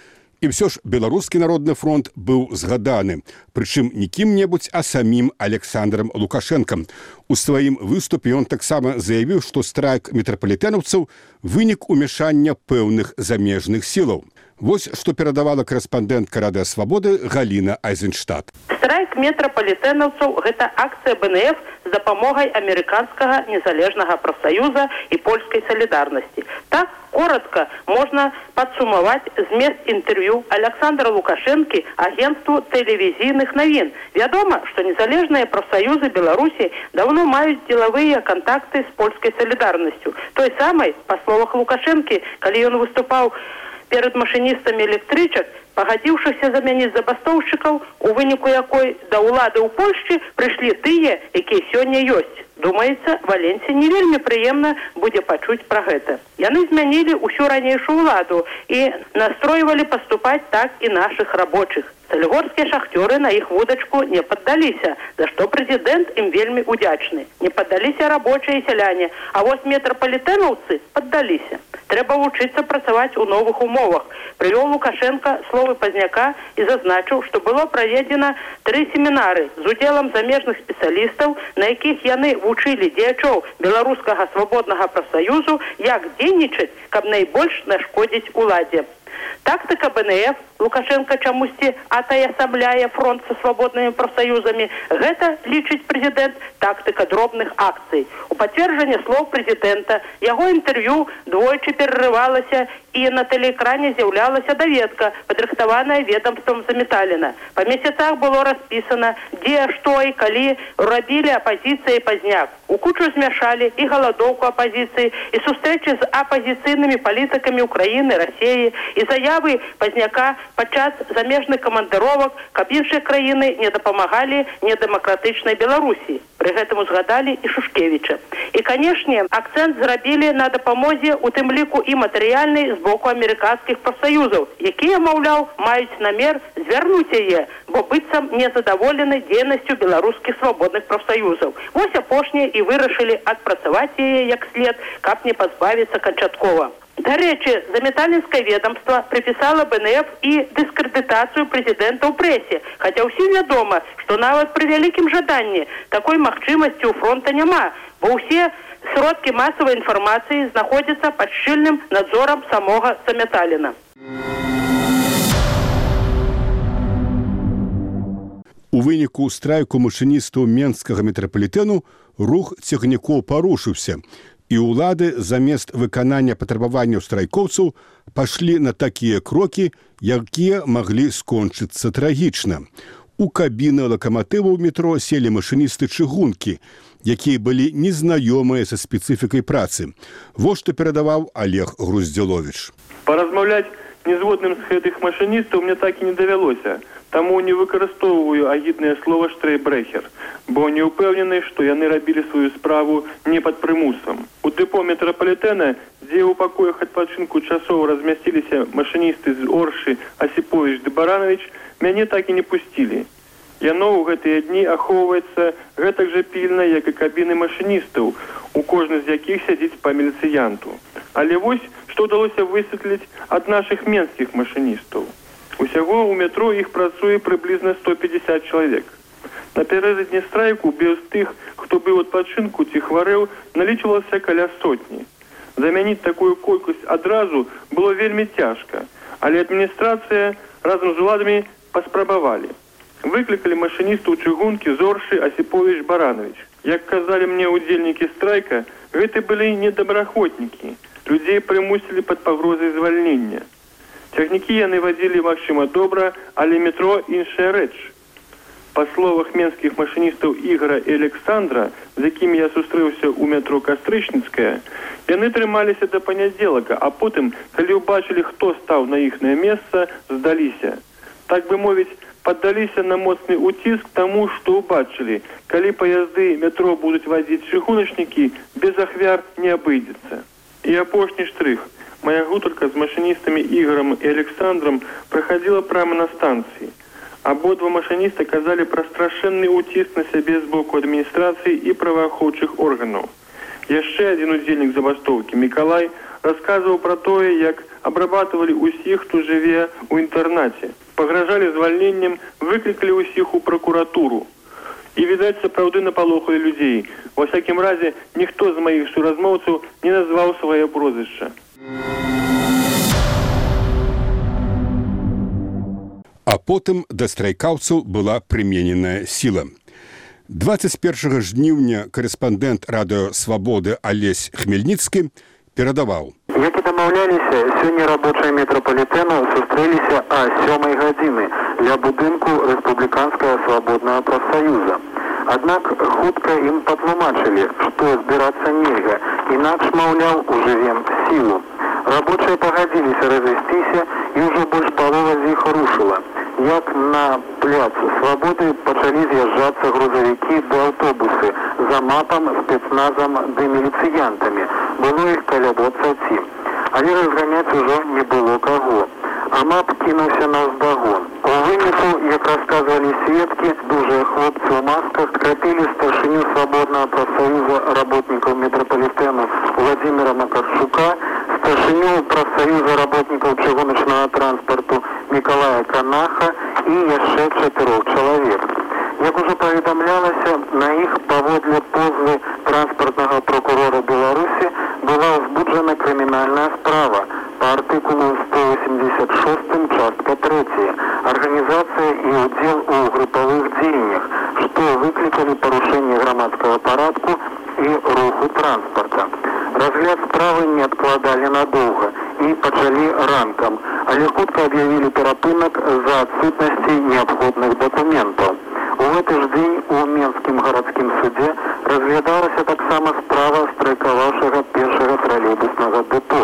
І ўсё ж Беларускі народны фронт быў згаданы, прычым не кім-небудзь, а самім Александрам Лукашэнкам. У сваім выступе ён таксама заявіў, што страйк метрапалітэнаўцаў вынік умяшання пэўных замежных сілаў. Вось што перадавала корэспандэнтка Радыё Свабоды Галіна Айзенштадт. Страйк метрапалітэнаўцаў – гэта акцыя БНФ з дапамогай амерыканскага незалежнага прафсаюза і польскай салідарнасці. Так, коротко можна падсумаваць змест інтэрв'ю Александра Лукашэнкі агентству тэлевізійных навін. Вядома, што незалежныя прафсаюзы Беларусі даўно маюць дзелавыя кантакты з польскай салідарнасцю. Той самай, па словах Лукашэнкі, калі ён выступаў перад машыністамі электрычак, пагадзіўшыся замяніць забастоўшчыкаў, у выніку якой да ўлады ў Польшчы прыйшлі тыя, якія сёння ёсць. Думаецца, Валенсі не вельмі прыемна будзе пачуць пра гэта. Яны змянілі ўсю ранейшую ўладу і настройвалі паступаць так і нашых рабочых. Салігорскія шахтёры на іх вудачку не паддаліся, за што прэзідэнт ім вельмі удзячны. Не паддаліся рабочыя і сяляне, а вось метрапалітэнаўцы паддаліся. Трэба вучыцца працаваць у новых умовах. Прывёў Лукашенка словы Пазняка і зазначыў, што было праведзена 3 семінары з удзелам замежных спецыялістаў, на якіх яны вучылі дзеячоў беларускага свабоднага прафсаюзу, як дзейнічаць, каб найбольш нашкодзіць уладзе. Тактыка БНФ, Лукашенко чамусьці атаясамляе фронт са свабоднымі прафсаюзамі, гэта, лічыць прэзідэнт, тактыка дробных акцый. У пацверджанне слоў прэзідэнта яго інтэрв'ю двойчы перарывалася і на тэлеэкране з'яўлялася даведка, падрыхтаваная ведамствам Заметаліна. Па месяцах было распісана, дзе, што і калі рабілі апазіцыя і Пазняк. У кучу змяшалі і галадоўку апазіцыі, і сустрэчы з апазіцыйнымі палітыкамі Украіны, Расіі, і заявы Пазняка падчас замежных камандыровак, каб іншыя краіны не дапамагалі недэмакратычнай Беларусі. Пры гэтым узгадалі і Шушкевіча. І, канешне, акцэнт зрабілі на дапамозе, у тым ліку і матэрыяльнай з боку амерыканскіх прафсаюзаў, якія, маўляў, маюць намер звярнуць яе, бо быццам незадаволены дзейнасцю беларускіх свабодных прафсаюзаў. Вось апошнія і вырашылі адпрацаваць яе як след, каб не пазбавіцца канчаткова. Дарэчы, замятальніцкае ведомства прыпісала БНФ і дыскрэдытацыю прэзідэнта ў прэсе, хаця ўсім вядома, што нават пры вялікім жаданні такой магчымасці ў фронта няма, бо ўсе сродкі масавай інфармацыі знаходзяцца пад шчыльным надзорам самога Замяталіна. У выніку страйку машыністаў Менскага метрапалітэну рух цягнікоў парушыўся, і ўлады замест выканання патрабаванняў страйкоўцаў пашлі на такія крокі, якія маглі скончыцца трагічна. У кабіны лакаматываў метро селі машыністы чыгункі, якія былі незнаёмыя са спецыфікай працы. Вось што перадаваў Олег Груздзіловіч. Паразмаўляць незгодным з гэтых машыністаў мне так і не давялося. Таму не выкарыстоўваю агіднае слова «штрейбрэхер», бо не ўпэўнены, што яны рабілі сваю справу не пад прымусам. У дэпо метрапалітэна, дзе ў пакоях адпачынку часова размясціліся машыністы з Оршы Асіповіч ды Баранович, мяне так і не пусцілі. Яно ў гэтыя дні ахоўваецца гэтак жа пільна, як і кабіны машыністаў, у кожны з якіх сядзіць па міліцыянту. Але вось, што ўдалося высветліць ад нашых менскіх машыністаў. Усяго ў метро іх працуе прыблізна 150 чалавек. Напярэдадні страйку без тых, хто быў у адпачынку ці хварэў, налічвалася каля сотні. Замяніць такую колькасць адразу было вельмі цяжка, але адміністрацыя разам з уладамі паспрабавалі. Выклікалі машыністаў чыгункі Зоршы Асіповіч Баранович. Як казалі мне удзельнікі страйка, гэта былі недобраахвотнікі. Людзей прымусілі пад пагрозай звальнення. Цягнікі яны вадзілі, магчыма, добра, але метро іншая рэч. Па словах менскіх машыністаў Ігора і Александра, з якімі я сустрэўся ў метро Кастрычніцкая, яны трымаліся да панядзелака, а потым, калі ўбачылі, хто стаў на іхнае месца, здаліся. Так бы мовіць, паддаліся на моцны ўціск таму, што ўбачылі. Калі паязды метро будуць вадзіць чыгуначнікі, без ахвяр не абыдзецца. І апошні штрых. Моя гутарка з машыністамі Ігорам і Александром праходзіла прямо на станцыі. Абодва машыніста казалі пра страшэнны ўціск на сябе з боку адміністрацыі і праваахоўчых органаў. Яшчэ адзін удзельнік забастоўкі, Мікалай, расказваў пра тое, як абрабатывалі ўсіх, хто жыве ў інтэрнаце. Пагражалі звальненнем, выклікалі ўсіх у пракуратуру. І, відаць, сапраўды напалохалі людзей. Ва всякім разе, ніхто з маіх суразмоўцаў не назваў свае прозвішча. А потым да страйкаўцаў была прымененая сіла. 21 жніўня карэспандэнт радыё «Свабоды» Алесь Хмельніцкі перадаваў. Як і дамаўляліся, сёння рабочыя метрапалітэну сустрэліся о 7 гадзіны ля будынку Рэспубліканскага свабоднага прафсаюза. Аднак хутка ім патлумачылі, што збірацца нельга, інакш, маўляў, ужывем сілу. Рабочыя пагадзіліся развесціся, і ўжо больш палова з іх рушыла. Як на пляц Свабоды пачалі з'язджацца грузавікі ды аўтобусы за мапам, спецназам ды міліцыянтамі. Было іх каля 20. Але разганяць ужо не было каго. А мап кінуўся наўздагон. У выніку, як расказвалі сведкі, дужыя хлопцы ў масках скрапілі старшыню свабоднага прафсаюза работнікаў метрапалітэну Владзіміра Макарчука, старшыню прафсаюза работнікаў чыгуначнага транспарту Мікалая Канаха і яшчэ 4 чалавек. Як ужо паведамлялася, на іх паводле позвы транспартнага прокурора Беларусі была ўзбуджана крымінальная справа па артыкулу 186 частка 3 «Арганізацыя і ўдзел у групавых дзеяннях», што выклікалі парушэнне грамадскага парадку і руху транспарта. Разгляд справы не адкладалі надоўга і пачалі ранкам, але хутка аб'явілі перапынак з-за адсутнасці неабходных дакументаў. У гэты ж дзень у Менскім гарадскім судзе разглядалася таксама справа страйкаваўшага першага тралейбуснага дэпо.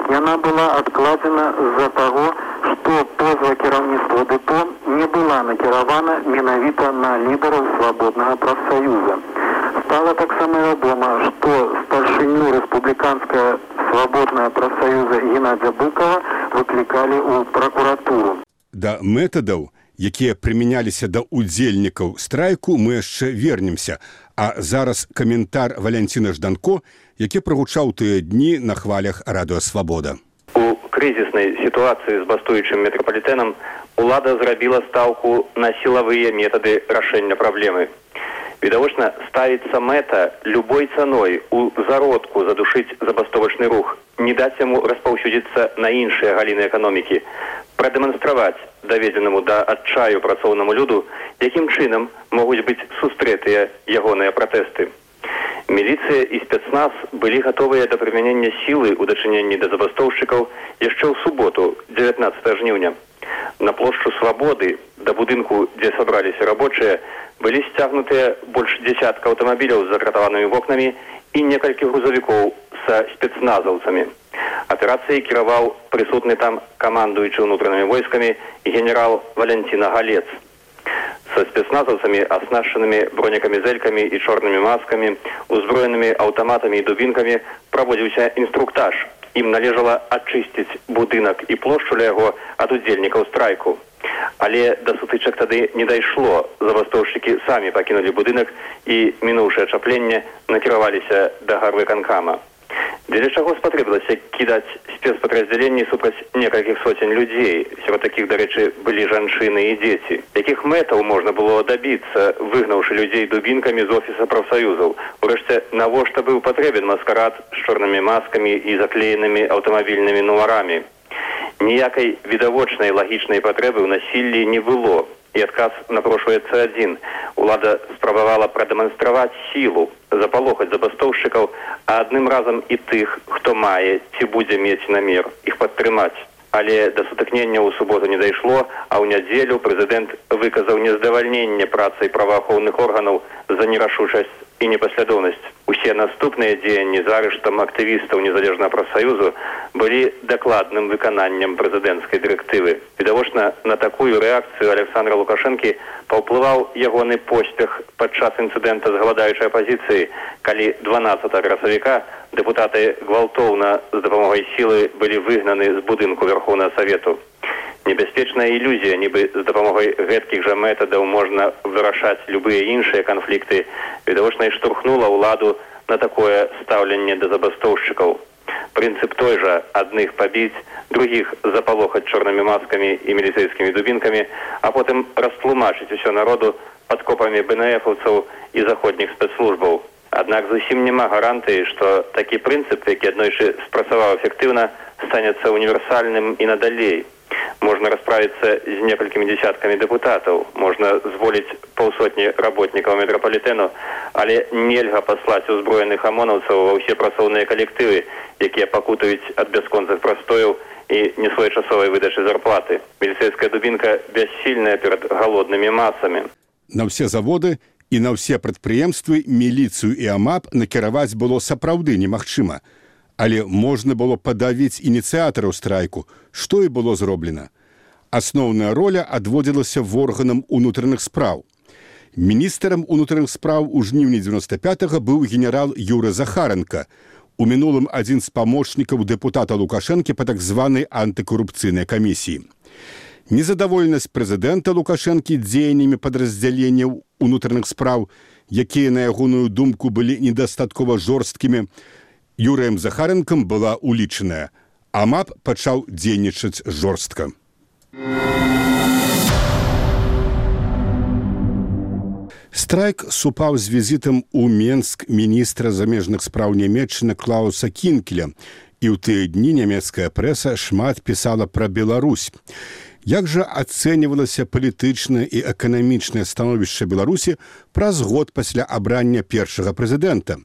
Яна была адкладзена з-за таго, што позва кіраўніцтва ДПО не была накіравана менавіта на лідараў свабоднага прафсаюза. Стала таксама вядома, што старшыню рэспубліканская свабодная прафсаюза Геннадзя Быкова выклікалі ў пракуратуру. Да метадаў, якія прымяняліся да удзельнікаў страйку, мы яшчэ вернемся. А зараз каментар Валянціна Жданко, які прагучаў тыя дні на хвалях радыё «Свабода». У крызіснай сітуацыі з бастуючым метрапалітэнам улада зрабіла стаўку на сілавыя метады рашэння праблемы. Відавочна, ставіцца мэта любой цаной у зародку задушыць забастовачны рух, не даць яму распаўсюдзіцца на іншыя галіны эканомікі, прадэманстраваць даведзенаму да адчаю працоўнаму люду, якім чынам могуць быць сустрэтыя ягоныя пратэсты. Міліцыя і спецназ былі гатовыя да прымянення сілы ў дачыненні да забастоўшчыкаў яшчэ ў суботу, 19 жніўня. На плошчу Свабоды, да будынку, дзе сабраліся рабочыя, былі сцягнутыя больш дзясятка аўтамабіляў з закратаванымі вокнамі і некалькі грузавікоў са спецназаўцамі. Аперацыяй кіраваў прысутны там камандуючы ўнутранымі войскамі генерал Валянціна Галец. Са спецназаўцамі, аснашчанымі бронекамізэлькамі і чорнымі маскамі, узброенымі аўтаматамі і дубінкамі, праводзіўся інструктаж. Ім належала ачысціць будынак і плошчу ля яго ад удзельнікаў страйку. Але да сутычак тады не дайшло. Забастоўшчыкі самі пакінулі будынак і, мінуўшы ачапленне, накіраваліся да гарвыканкама. Дзеля чаго спатрэбілася кідаць спецпадраздзяленні супраць некалькіх соцень людзей. Сярод такіх, дарэчы, былі жанчыны і дзеці. Якіх мэтаў можна было дабіцца, выгнаўшы людзей дубінкамі з офіса прафсаюзаў? Урэшце, навошта быў патрэбен маскарад з чорнымі маскамі і заклеенымі аўтамабільнымі нумарамі? Ніякай відавочнай лагічнай патрэбы ў насіллі не было. І адказ напрошваецца адзін. Улада спрабавала прадэманстраваць сілу, запалохаць забастоўшчыкаў, а адным разам і тых, хто мае ці будзе мець намер іх падтрымаць. Але да сутыкнення ў суботу не дайшло, а ў нядзелю прэзідэнт выказаў нездавальненне працай праваахоўных органаў за нерашучасць і непаслядоўнасць. Усе наступныя дзеянні з арыштам актывістаў незалежнага прафсаюзу былі дакладным выкананнем прэзідэнцкай дырэктывы. Відавочна, на такую рэакцыю Александра Лукашэнкі паўплываў ягоны поспех падчас інцыдэнта з галадаючай апазіцыі, калі 12 красавіка дэпутаты гвалтоўна з дапамогай сілы былі выгнаны з будынку Верховнага Савету. Небяспечная ілюзія, нібы з дапамогай гэткіх жа метадаў можна вырашаць любыя іншыя канфлікты, відавочна і штурхнула ўладу на такое стаўленне да забастоўшчыкаў. Прынцып той жа: адных пабіць, другіх запалохаць чорнымі маскамі і міліцэйскімі дубінкамі, а потым растлумачыць усё народу падкопамі БНФаўцаў і заходніх спецслужбаў. Аднак зусім няма гарантыі, што такі прынцып, які аднойчы спрацаваў эфектыўна, станецца універсальным і надалей. Можна расправіцца з некалькімі дзесяткамі дэпутатаў, можна зволіць паўсотні работнікаў метрапалітэну, але нельга паслаць узброеных амонаўцаў ва ўсе працоўныя калектывы, якія пакутаюць ад бясконцых прастояў і несвоечасовай выдачы зарплаты. Міліцэйская дубінка бяссільная перад галоднымі масамі. На ўсе заводы і на ўсе прадпрыемствы міліцыю і АМАП накіраваць было сапраўды немагчыма. Але можна было падавіць ініцыятараў страйку, што і было зроблена. Асноўная роля адводзілася органам унутраных спраў. Міністрам унутраных спраў у жніўні 95-го быў генерал Юра Захаренко, у мінулым адзін з памочнікаў дэпутата Лукашэнкі па так званай антыкорупцыйнай камісіі. Незадаволенасць прэзідэнта Лукашэнкі дзеяннямі падраздзяленняў унутраных спраў, якія, на ягоную думку, былі недастаткова жорсткімі, Юрыем Захаренкам была улічаная. АМАП пачаў дзейнічаць жорстка. Страйк супаў з візітам у Менск міністра замежных спраў Нямецчыны Клауса Кінкеля, і ў тыя дні нямецкая прэса шмат пісала пра Беларусь. Як жа ацэньвалася палітычнае і эканамічнае становішча Беларусі праз год пасля абрання першага прэзідэнта?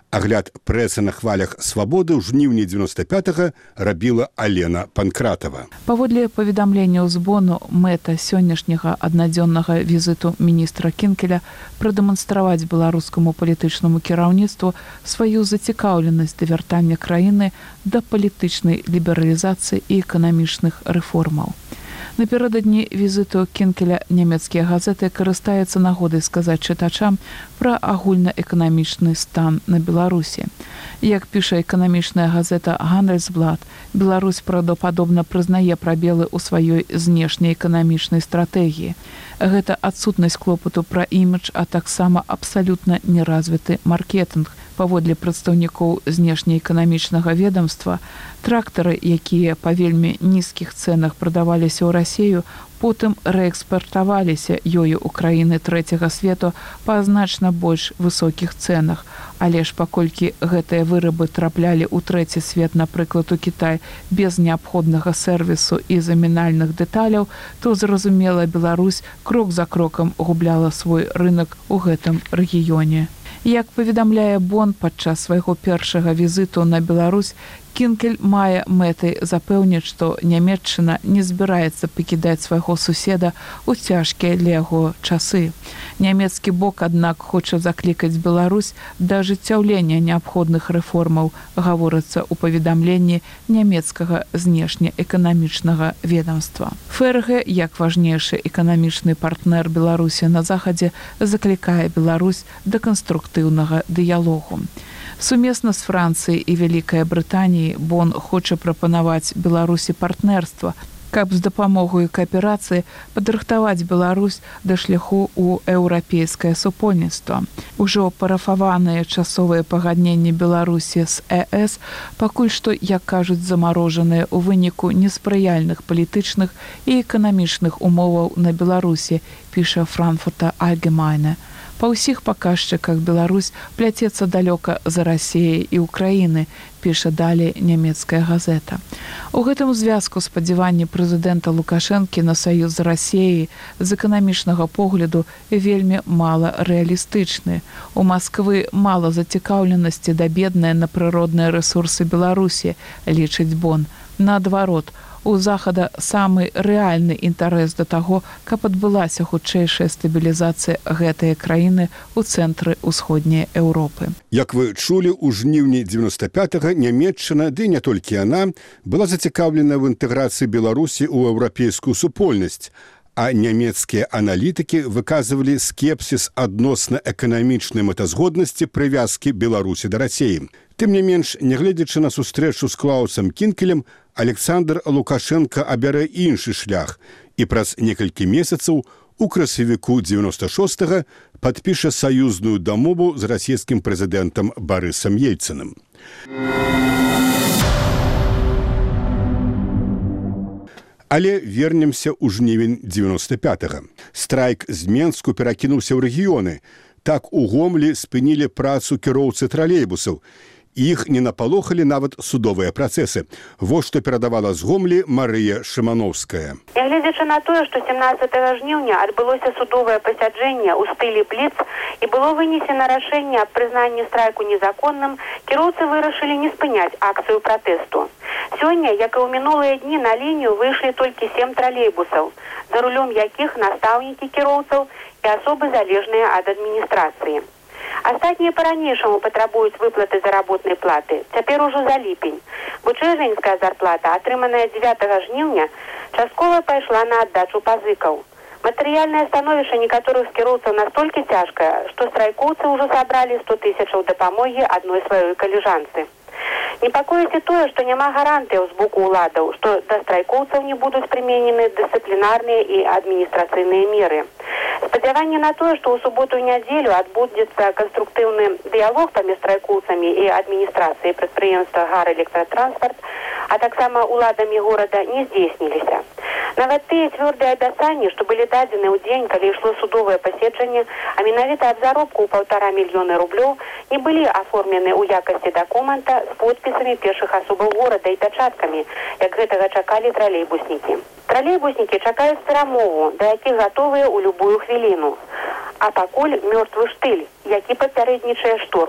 Агляд прэсы на хвалях свабоды ў жніўні 95-го рабіла Алена Панкратова. Паводле паведамлення збону, мэта сённяшняга аднадзённага візіту міністра Кінкеля прадэманстраваць беларускаму палітычнаму кіраўніцтву сваю зацікаўленасць да вяртання краіны да палітычнай лібералізацыі і эканамічных рэформаў. Наперададні візіту Кінкеля нямецкія газеты карыстаюцца нагодай сказаць чытачам пра агульнаэканамічны стан на Беларусі. Як піша эканамічная газета «Гандельсблат», Беларусь правдападобна прызнае прабелы ў сваёй знешняй эканамічнай стратэгіі. Гэта адсутнасць клопату пра імідж, а таксама абсалютна неразвіты маркетынг. Паводле прадстаўнікоў знешнеэканамічнага ведамства, трактары, якія па вельмі нізкіх цэнах прадаваліся ў Расію, потым рээкспартаваліся ёю ў краіны трэцяга свету па значна больш высокіх цэнах. Але ж паколькі гэтыя вырабы траплялі ў трэці свет, напрыклад, у Кітай, без неабходнага сервісу і замінальных дэталяў, то, зразумела, Беларусь крок за крокам губляла свой рынок у гэтым рэгіёне. Як паведамляе Бон падчас свайго першага візіту на Беларусь, Кінкель мае мэтай запэўніць, што Нямецчына не збіраецца пакідаць свайго суседа ў цяжкія для яго часы. Нямецкі бок, аднак, хоча заклікаць Беларусь да ажыццяўлення неабходных рэформаў, гаворыцца ў паведамленні нямецкага знешнеэканамічнага ведамства. ФРГ, як важнейшы эканамічны партнер Беларусі на захадзе, заклікае Беларусь да канструктыўнага дыялогу. Сумесна з Францыяй і Вялікай Брытаніяй Бон хоча прапанаваць Беларусі партнерства, каб з дапамогай кааперацыі падрыхтаваць Беларусь да шляху ў еўрапейскае супольніцтва. Ужо парафаваныя часовыя пагадненні Беларусі з ЕС пакуль што, як кажуць, замарожаныя ў выніку неспрыяльных палітычных і эканамічных умоваў на Беларусі, піша Франкфуртер Allgemeine. Па ўсіх паказчыках Беларусь пляцецца далёка за Расіяй і Украіны, піша далей нямецкая газета. У гэтым звязку спадзяванні прэзідэнта Лукашэнкі на саюз з Расіяй з эканамічнага погляду вельмі мала рэалістычны. У Масквы мала зацікаўленасці да бедныя на прыродныя рэсурсы Беларусі, лічыць Бон. Наадварот, у захада самы рэальны інтарэс да таго, каб адбылася хутчэйшая стабілізацыя гэтай краіны ў цэнтры ўсходняй Еўропы. Як вы чулі, у жніўні 95-го Нямецчына, ды не толькі яна, была зацікаўлена в інтэграцыі Беларусі ў еўрапейскую супольнасць, а нямецкія аналітыкі выказывалі скепсіс адносна эканамічнай мэтазгоднасці прывязкі Беларусі да Расіі. Тым не менш, нягледзячы на сустрэчу з Клаусам Кінкелем, Александр Лукашенко абярэ іншы шлях і праз некалькі месяцаў у красавіку 96-го падпіша саюзную дамову з расійскім прэзідэнтам Барысам Ельцыным. Але вернемся ў жнівень 95-го. Страйк з Менску перакінуўся ў рэгіёны. Так у Гомлі спынілі працу кіроўцы тралейбусаў. Іх не напалохалі нават судовыя працэсы. Вось што перадавала з Гомлі Марыя Шымановская. Нягледзячы на тое, што 17 жніўня адбылося судовае пасяджэнне ў стылі бліц і было вынесена рашэнне аб прызнанні страйку незаконным, кіроўцы вырашылі не спыняць акцыю пратэсту. Сёння, як і ў мінулыя дні, на лінію выйшлі толькі 7 тралейбусаў, за рулём якіх настаўнікі кіроўцаў і асобы залежныя ад адміністрацыі. Астатнія па-ранейшаму патрабуюць выплаты заработнай платы. Цяпер ужо за ліпень. Бо чэрвеньская зарплата, атрыманая 9 жніўня, часткова пайшла на аддачу пазыкаў. Матэрыяльнае становішча некаторых кіроўцаў настолькі цяжкае, што страйкоўцы ўжо сабралі 100 000 дапамогі адной сваёй каліжанцы. Непакоіць і тое, што няма гарантыяў з боку ўладаў, што да страйкоўцаў не будуць прыменены дысцыплінарныя і адміністрацыйныя меры. Спадзяванне на тое, што ў суботу і нядзелю адбудзецца канструктыўны дыялог паміж страйкоўцамі і адміністрацыяй прадпрыемства «Гар-электратранспарт», а таксама ўладамі горада не здзейсніліся. Нават тыя цвёрдыя абяцанні, што былі дадзены ў дзень, калі ішло судовае паседжанне, а менавіта аб заробку ў 1,5 мільёна рублёў, не былі аформлены ў якасці дакумента з подпісамі першых асобаў горада і пячаткамі, як гэтага чакалі тралейбуснікі. Тралейбуснікі чакаюць перамову, да якіх гатовыя ў любую хвіліну. А пакуль мёртвы штыль, які папярэднічае шторму.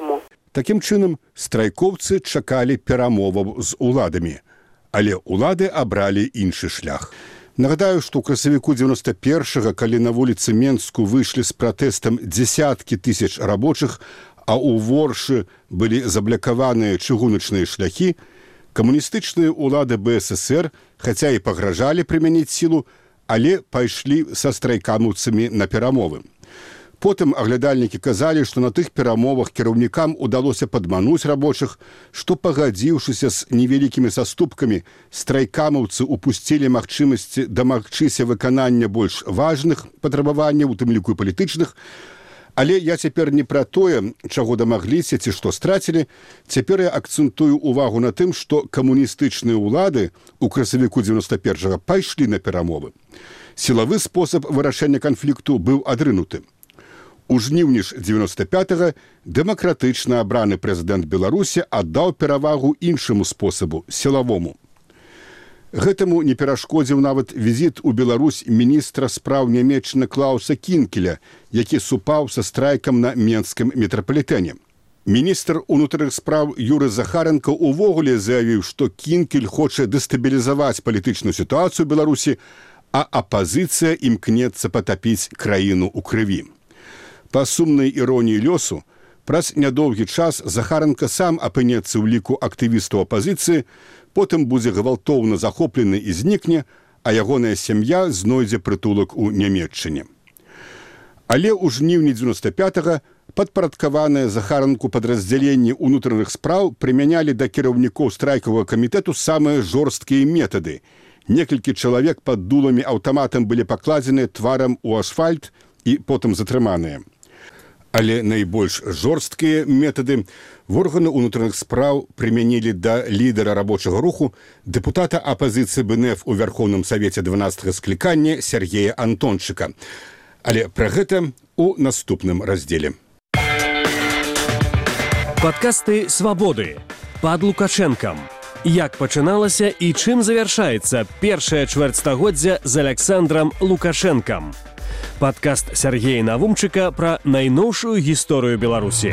Такім чынам, страйкоўцы чакалі перамоваў з уладамі, але улады абралі іншы шлях. Нагадаю, што ў красавіку 91-га, калі на вуліцы Менску выйшлі з пратэстам дзесяткі тысяч рабочых, а ў Воршы былі заблакаваныя чыгуначныя шляхі, камуністычныя ўлады БССР, хаця і пагражалі прымяніць сілу, але пайшлі са страйкамаўцамі на перамовы. Потым аглядальнікі казалі, што на тых перамовах кіраўнікам удалося падмануць рабочых, што, пагадзіўшыся з невялікімі саступкамі, страйкамаўцы упусцілі магчымасці дамагчыся выканання больш важных патрабаванняў, у тым ліку і палітычных. Але я цяпер не пра тое, чаго дамагліся ці што страцілі. Цяпер я акцэнтую увагу на тым, што камуністычныя ўлады ў красавіку 91-га пайшлі на перамовы. Сілавы спосаб вырашэння канфлікту быў адрынуты. У жніўні ж 95-га дэмакратычна абраны прэзідэнт Беларусі аддаў перавагу іншаму спосабу – сілавому. Гэтаму не перашкодзіў нават візіт у Беларусь міністра спраў Нямецчыны Клауса Кінкеля, які супаў са страйкам на менскім метрапалітэне. Міністр унутраных спраў Юры Захаренко увогуле заявіў, што Кінкель хоча дэстабілізаваць палітычную сітуацыю ў Беларусі, а апазіцыя імкнецца патапіць краіну ў крыві. Па сумнай іроніі лёсу, праз нядоўгі час Захаренко сам апынецца ў ліку актывістаў апазіцыі, потым будзе гвалтоўна захоплены і знікне, а ягоная сям'я знойдзе прытулак у Нямецчыне. Але ў жніўні 95-га падпарадкаваныя Захаренку падраздзяленні ўнутраных спраў прымянялі да кіраўнікоў страйкавага камітэту самыя жорсткія метады. Некалькі чалавек пад дуламі аўтаматам былі пакладзены тварам у асфальт і потым затрыманыя. Але найбольш жорсткія метады органы ўнутраных спраў прымянілі да лідара рабочага руху, дэпутата апазіцыі БНФ у Вярхоўным Савеце 12-га склікання Сергея Антончыка. Але пра гэта ў наступным раздзеле. Падкасты «Свабоды» пад Лукашэнкам. Як пачыналася і чым завяршаецца першае чвэрцьстагоддзя з Александрам Лукашэнкам. Падкаст Сергея Навумчыка пра найноўшую гісторыю Беларусі.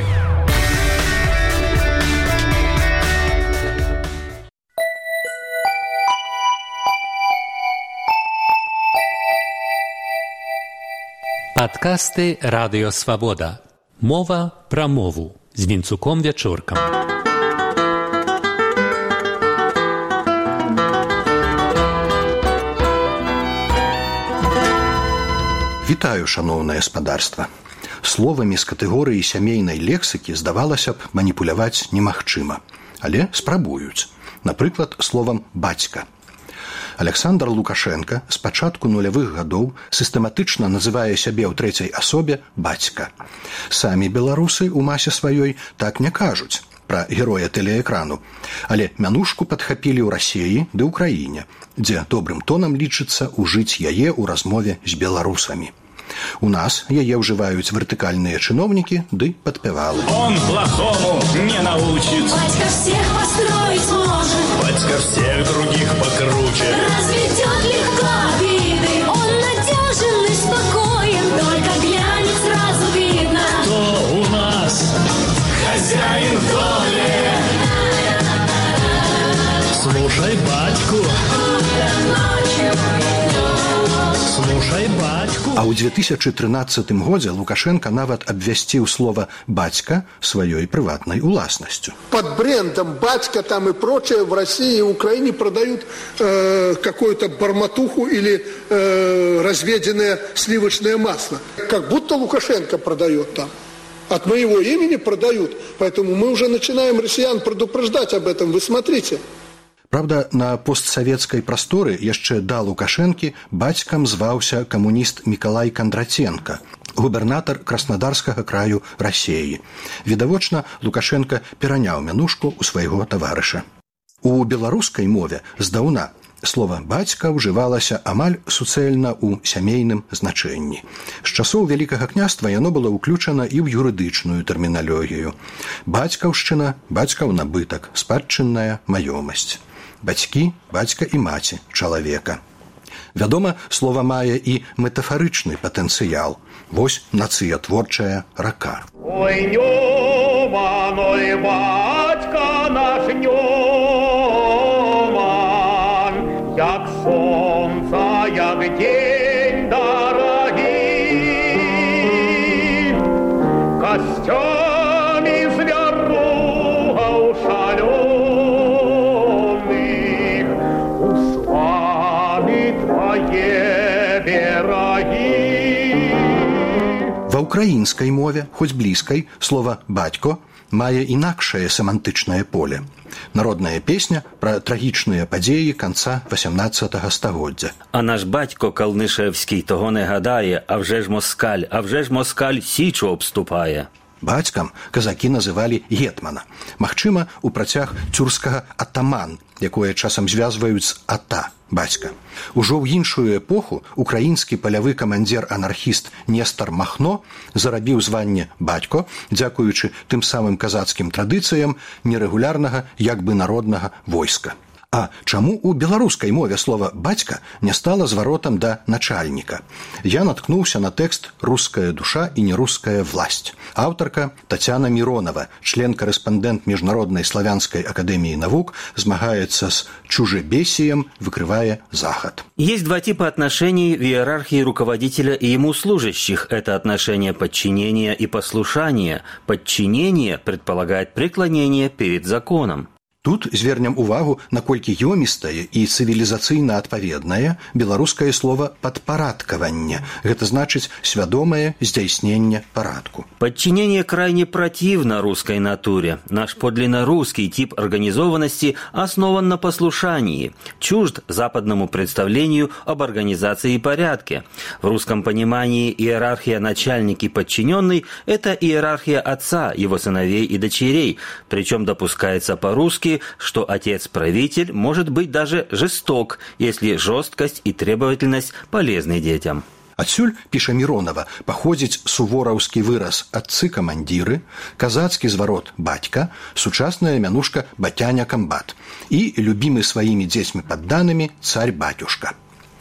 Падкасты «Радыё Свабода». Мова пра мову з Вінцуком Вячоркам. Вітаю, шаноўнае спадарства. Словамі з катэгорыі сямейнай лексікі, здавалася б, маніпуляваць немагчыма. Але спрабуюць. Напрыклад, словам «бацька». Александр Лукашенко з пачатку нулявых гадоў сістэматычна называе сябе ў трэцяй асобе «бацька». Самі беларусы ў масе сваёй так не кажуць пра героя тэлеэкрану, але мянушку падхапілі ў Расіі ды ў краіне, дзе добрым тонам лічыцца ўжыць яе ў размове з беларусамі. У нас яе ўжываюць вертыкальныя чыноўнікі ды падпявалы. Он плохому не научит. Батька всех построить может. Батька всех других покруче. Разведет легко обиды. Он надежен и спокоен. Только глянет, сразу видно. Кто у нас хозяин в доме? Слушай батьку. Слушай батьку. А ў 2013 годзе Лукашенко нават абвясціў слова «бацька» сваёй прыватнай уласнасцю. Под брендом «Батька» там и прочее в России и Украине продают какую-то барматуху или разведенное сливочное масло. Как будто Лукашенко продает там. От моего имени продают. Поэтому мы уже начинаем россиян предупреждать об этом. Вы смотрите. Правда, на постсавецкай прасторы яшчэ да Лукашэнкі бацькам зваўся камуніст Мікалай Кандраценка, губернатар Краснодарскага краю Расіі. Відавочна, Лукашенко пераняў мянушку ў свайго таварыша. У беларускай мове здаўна слова «бацька» ўжывалася амаль суцэльна ў сямейным значэнні. З часоў Вялікага княства яно было ўключана і ў юрыдычную тэрміналогію. Бацькаўшчына, бацькаў набытак, спадчынная маёмасць. Бацькі, бацька і маці чалавека. Вядома, слова мае і метафарычны патэнцыял. Вось нацыятворчая рака. Ой, нём Ньоман, ой, батька наш Ньоман, як сонце, як день дорогий, костями зверугав шаленых, услали твои бераги. Ва ўкраінскай мове, хоць блізкай, слова «бацько» мае інакшае семантычнае поле. Народная песня пра трагічныя падзеі канца 18 стагоддзя. А наш батько Калнишевський того не гадає, а вже ж москаль січу обступає. Бацькам казакі называлі гетмана. Магчыма, у працяг цюрскага атаман, якое часам звязваюць з ата, бацька. Ужо ў іншую эпоху украінскі палявы камандзір-анархіст Нестар Махно зарабіў званне бацько, дзякуючы тым самым казацкім традыцыям нерэгулярнага, як бы народнага войска. А чаму ў беларускай мове слова «бацька» не стала зваротам да начальніка? Я наткнуўся на тэкст «Руская душа і неруская власть». Аўтарка Татьяна Миронова, член-карэспандэнт Міжнароднай славянскай акадэміі навук, змагаецца с чужебесием, выкрывая Захад. Есть два типа отношений в иерархии руководителя и ему служащих. Это отношение подчинения и послушания. Подчинение предполагает преклонение перед законом. Тут звернем увагу, наколькі ёмістае і цывілізацыйна адпаведнае беларускае слова «падпарадкаванне». Гэта значыць свядомае здзяйсненне парадку. Подчинение крайне противно русской натуре. Наш подлинно русский тип организованности основан на послушании, чужд западному представлению об организации и порядке. В русском понимании иерархия начальник и подчиненный – это иерархия отца, его сыновей и дочерей, причем допускается по-русски, что отец-правитель может быть даже жесток, если жесткость и требовательность полезны детям. Адсюль, піша Миронова, паходзіць сувораўскі выраз «адцы-камандзіры», казацкі зварот «бацька», сучасная мянушка «батяня-камбат» і любімы сваімі дзецьмі падданымі «царь-батюшка».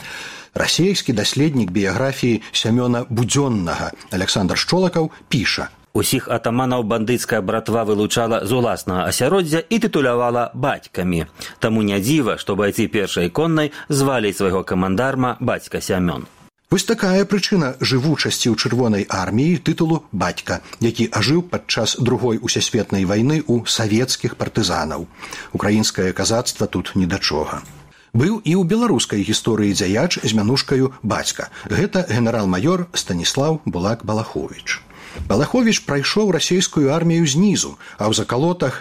Расейскі даследнік біяграфіі Сямёна Будзённага Александр Шчолакаў піша: Усіх атаманаў бандыцкая братва вылучала з уласнага асяроддзя і тытулявала бацькамі. Таму не дзіва, што байцы першай коннай звалі свайго камандарма бацька Сямён. Вось такая прычына жывучасці ў чырвонай арміі тытулу «бацька», які ажыў падчас Другой усесветнай вайны ў савецкіх партызанаў. Украінскае казацтва тут ні да чога. Быў і ў беларускай гісторыі дзяяч з мянушкаю «бацька». Гэта генерал-маёр Станіслаў Булак-Балаховіч. Балаховіч прайшоў расійскую армію знізу, а ў закалотах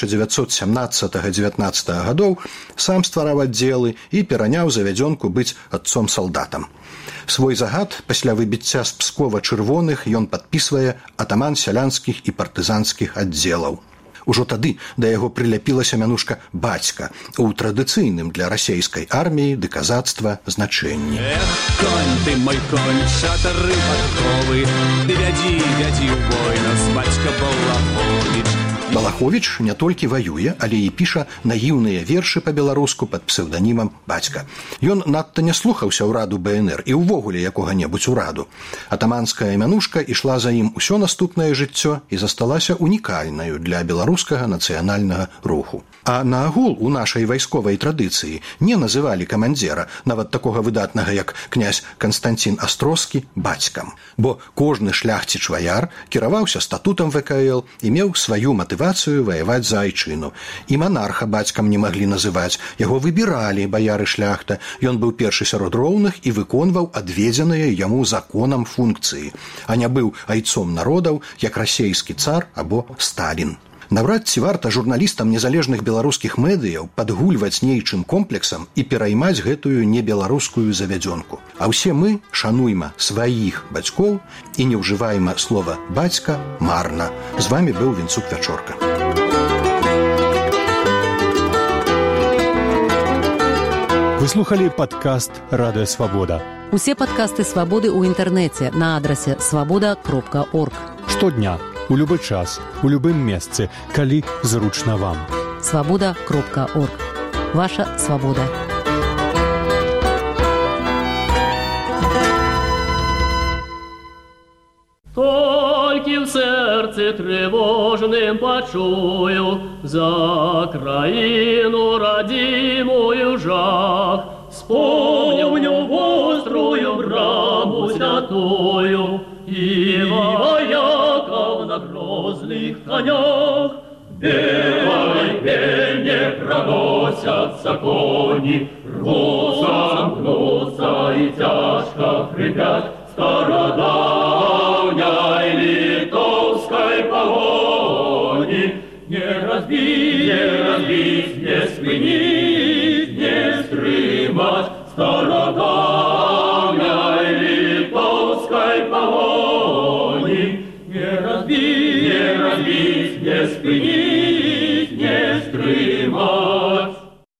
1917-19 гадоў сам ствараў аддзелы і пераняў завядзёнку быць адцом-салдатам. Свой загад пасля выбіцця з Пскова чырвоных ён падпісвае атаман сялянскіх і партызанскіх аддзелаў. Ужо тады да яго прыляпілася мянушка «бацька» у традыцыйным для расейскай арміі ды казацтва значэнні. Эх, конь ты, мой конь, шатары падковы, ты вядзі ў бой нас, бацька Балаховіч. Балаховіч не толькі ваюе, але і піша наіўныя вершы па-беларуску пад псеўданімам «бацька». Ён надта не слухаўся ўраду БНР і ўвогуле якога-небудзь ураду. Атаманская мянушка ішла за ім усё наступнае жыццё і засталася унікальнаю для беларускага нацыянальнага руху. А наагул у нашай вайсковай традыцыі не называлі камандзіра, нават такога выдатнага, як князь Канстанцін Астроскі, бацькам. Бо кожны шляхціч-ваяр кіраваўся статутам ВКЛ і меў сваю матывацыю ваяваць за айчыну. І манарха бацькам не маглі называць, яго выбіралі баяры-шляхта. Ён быў першы сярод роўных і выконваў адведзеныя яму законам функцыі, а не быў айцом народаў, як расейскі цар або Сталін. Наўрад ці варта журналістам незалежных беларускіх медыяў падгульваць нейчым комплексам і пераймаць гэтую небеларускую завядзёнку. А ўсе мы шануйма сваіх бацькоў і не ўжывайма слова «бацька» марна. З вамі быў Вінцук Вячорка. Вы слухали падкаст «Радыё Свабода». Усе падкасты «Свабоды» ў інтэрнэце на адрасе свабода.орг. Штодня, у любы час, у любым месцы, калі зручна вам. Свабода.орг. Ваша свабода. Толькі в серце сердце тревожным почую за краину родимую жах. Вспомню острую браму святую и вояков на грозных конях. Белой пене проносятся кони, рвутся, гнутся и тяжко хрипят стародавней литовской погони. Не разбить, не спинить, не стримать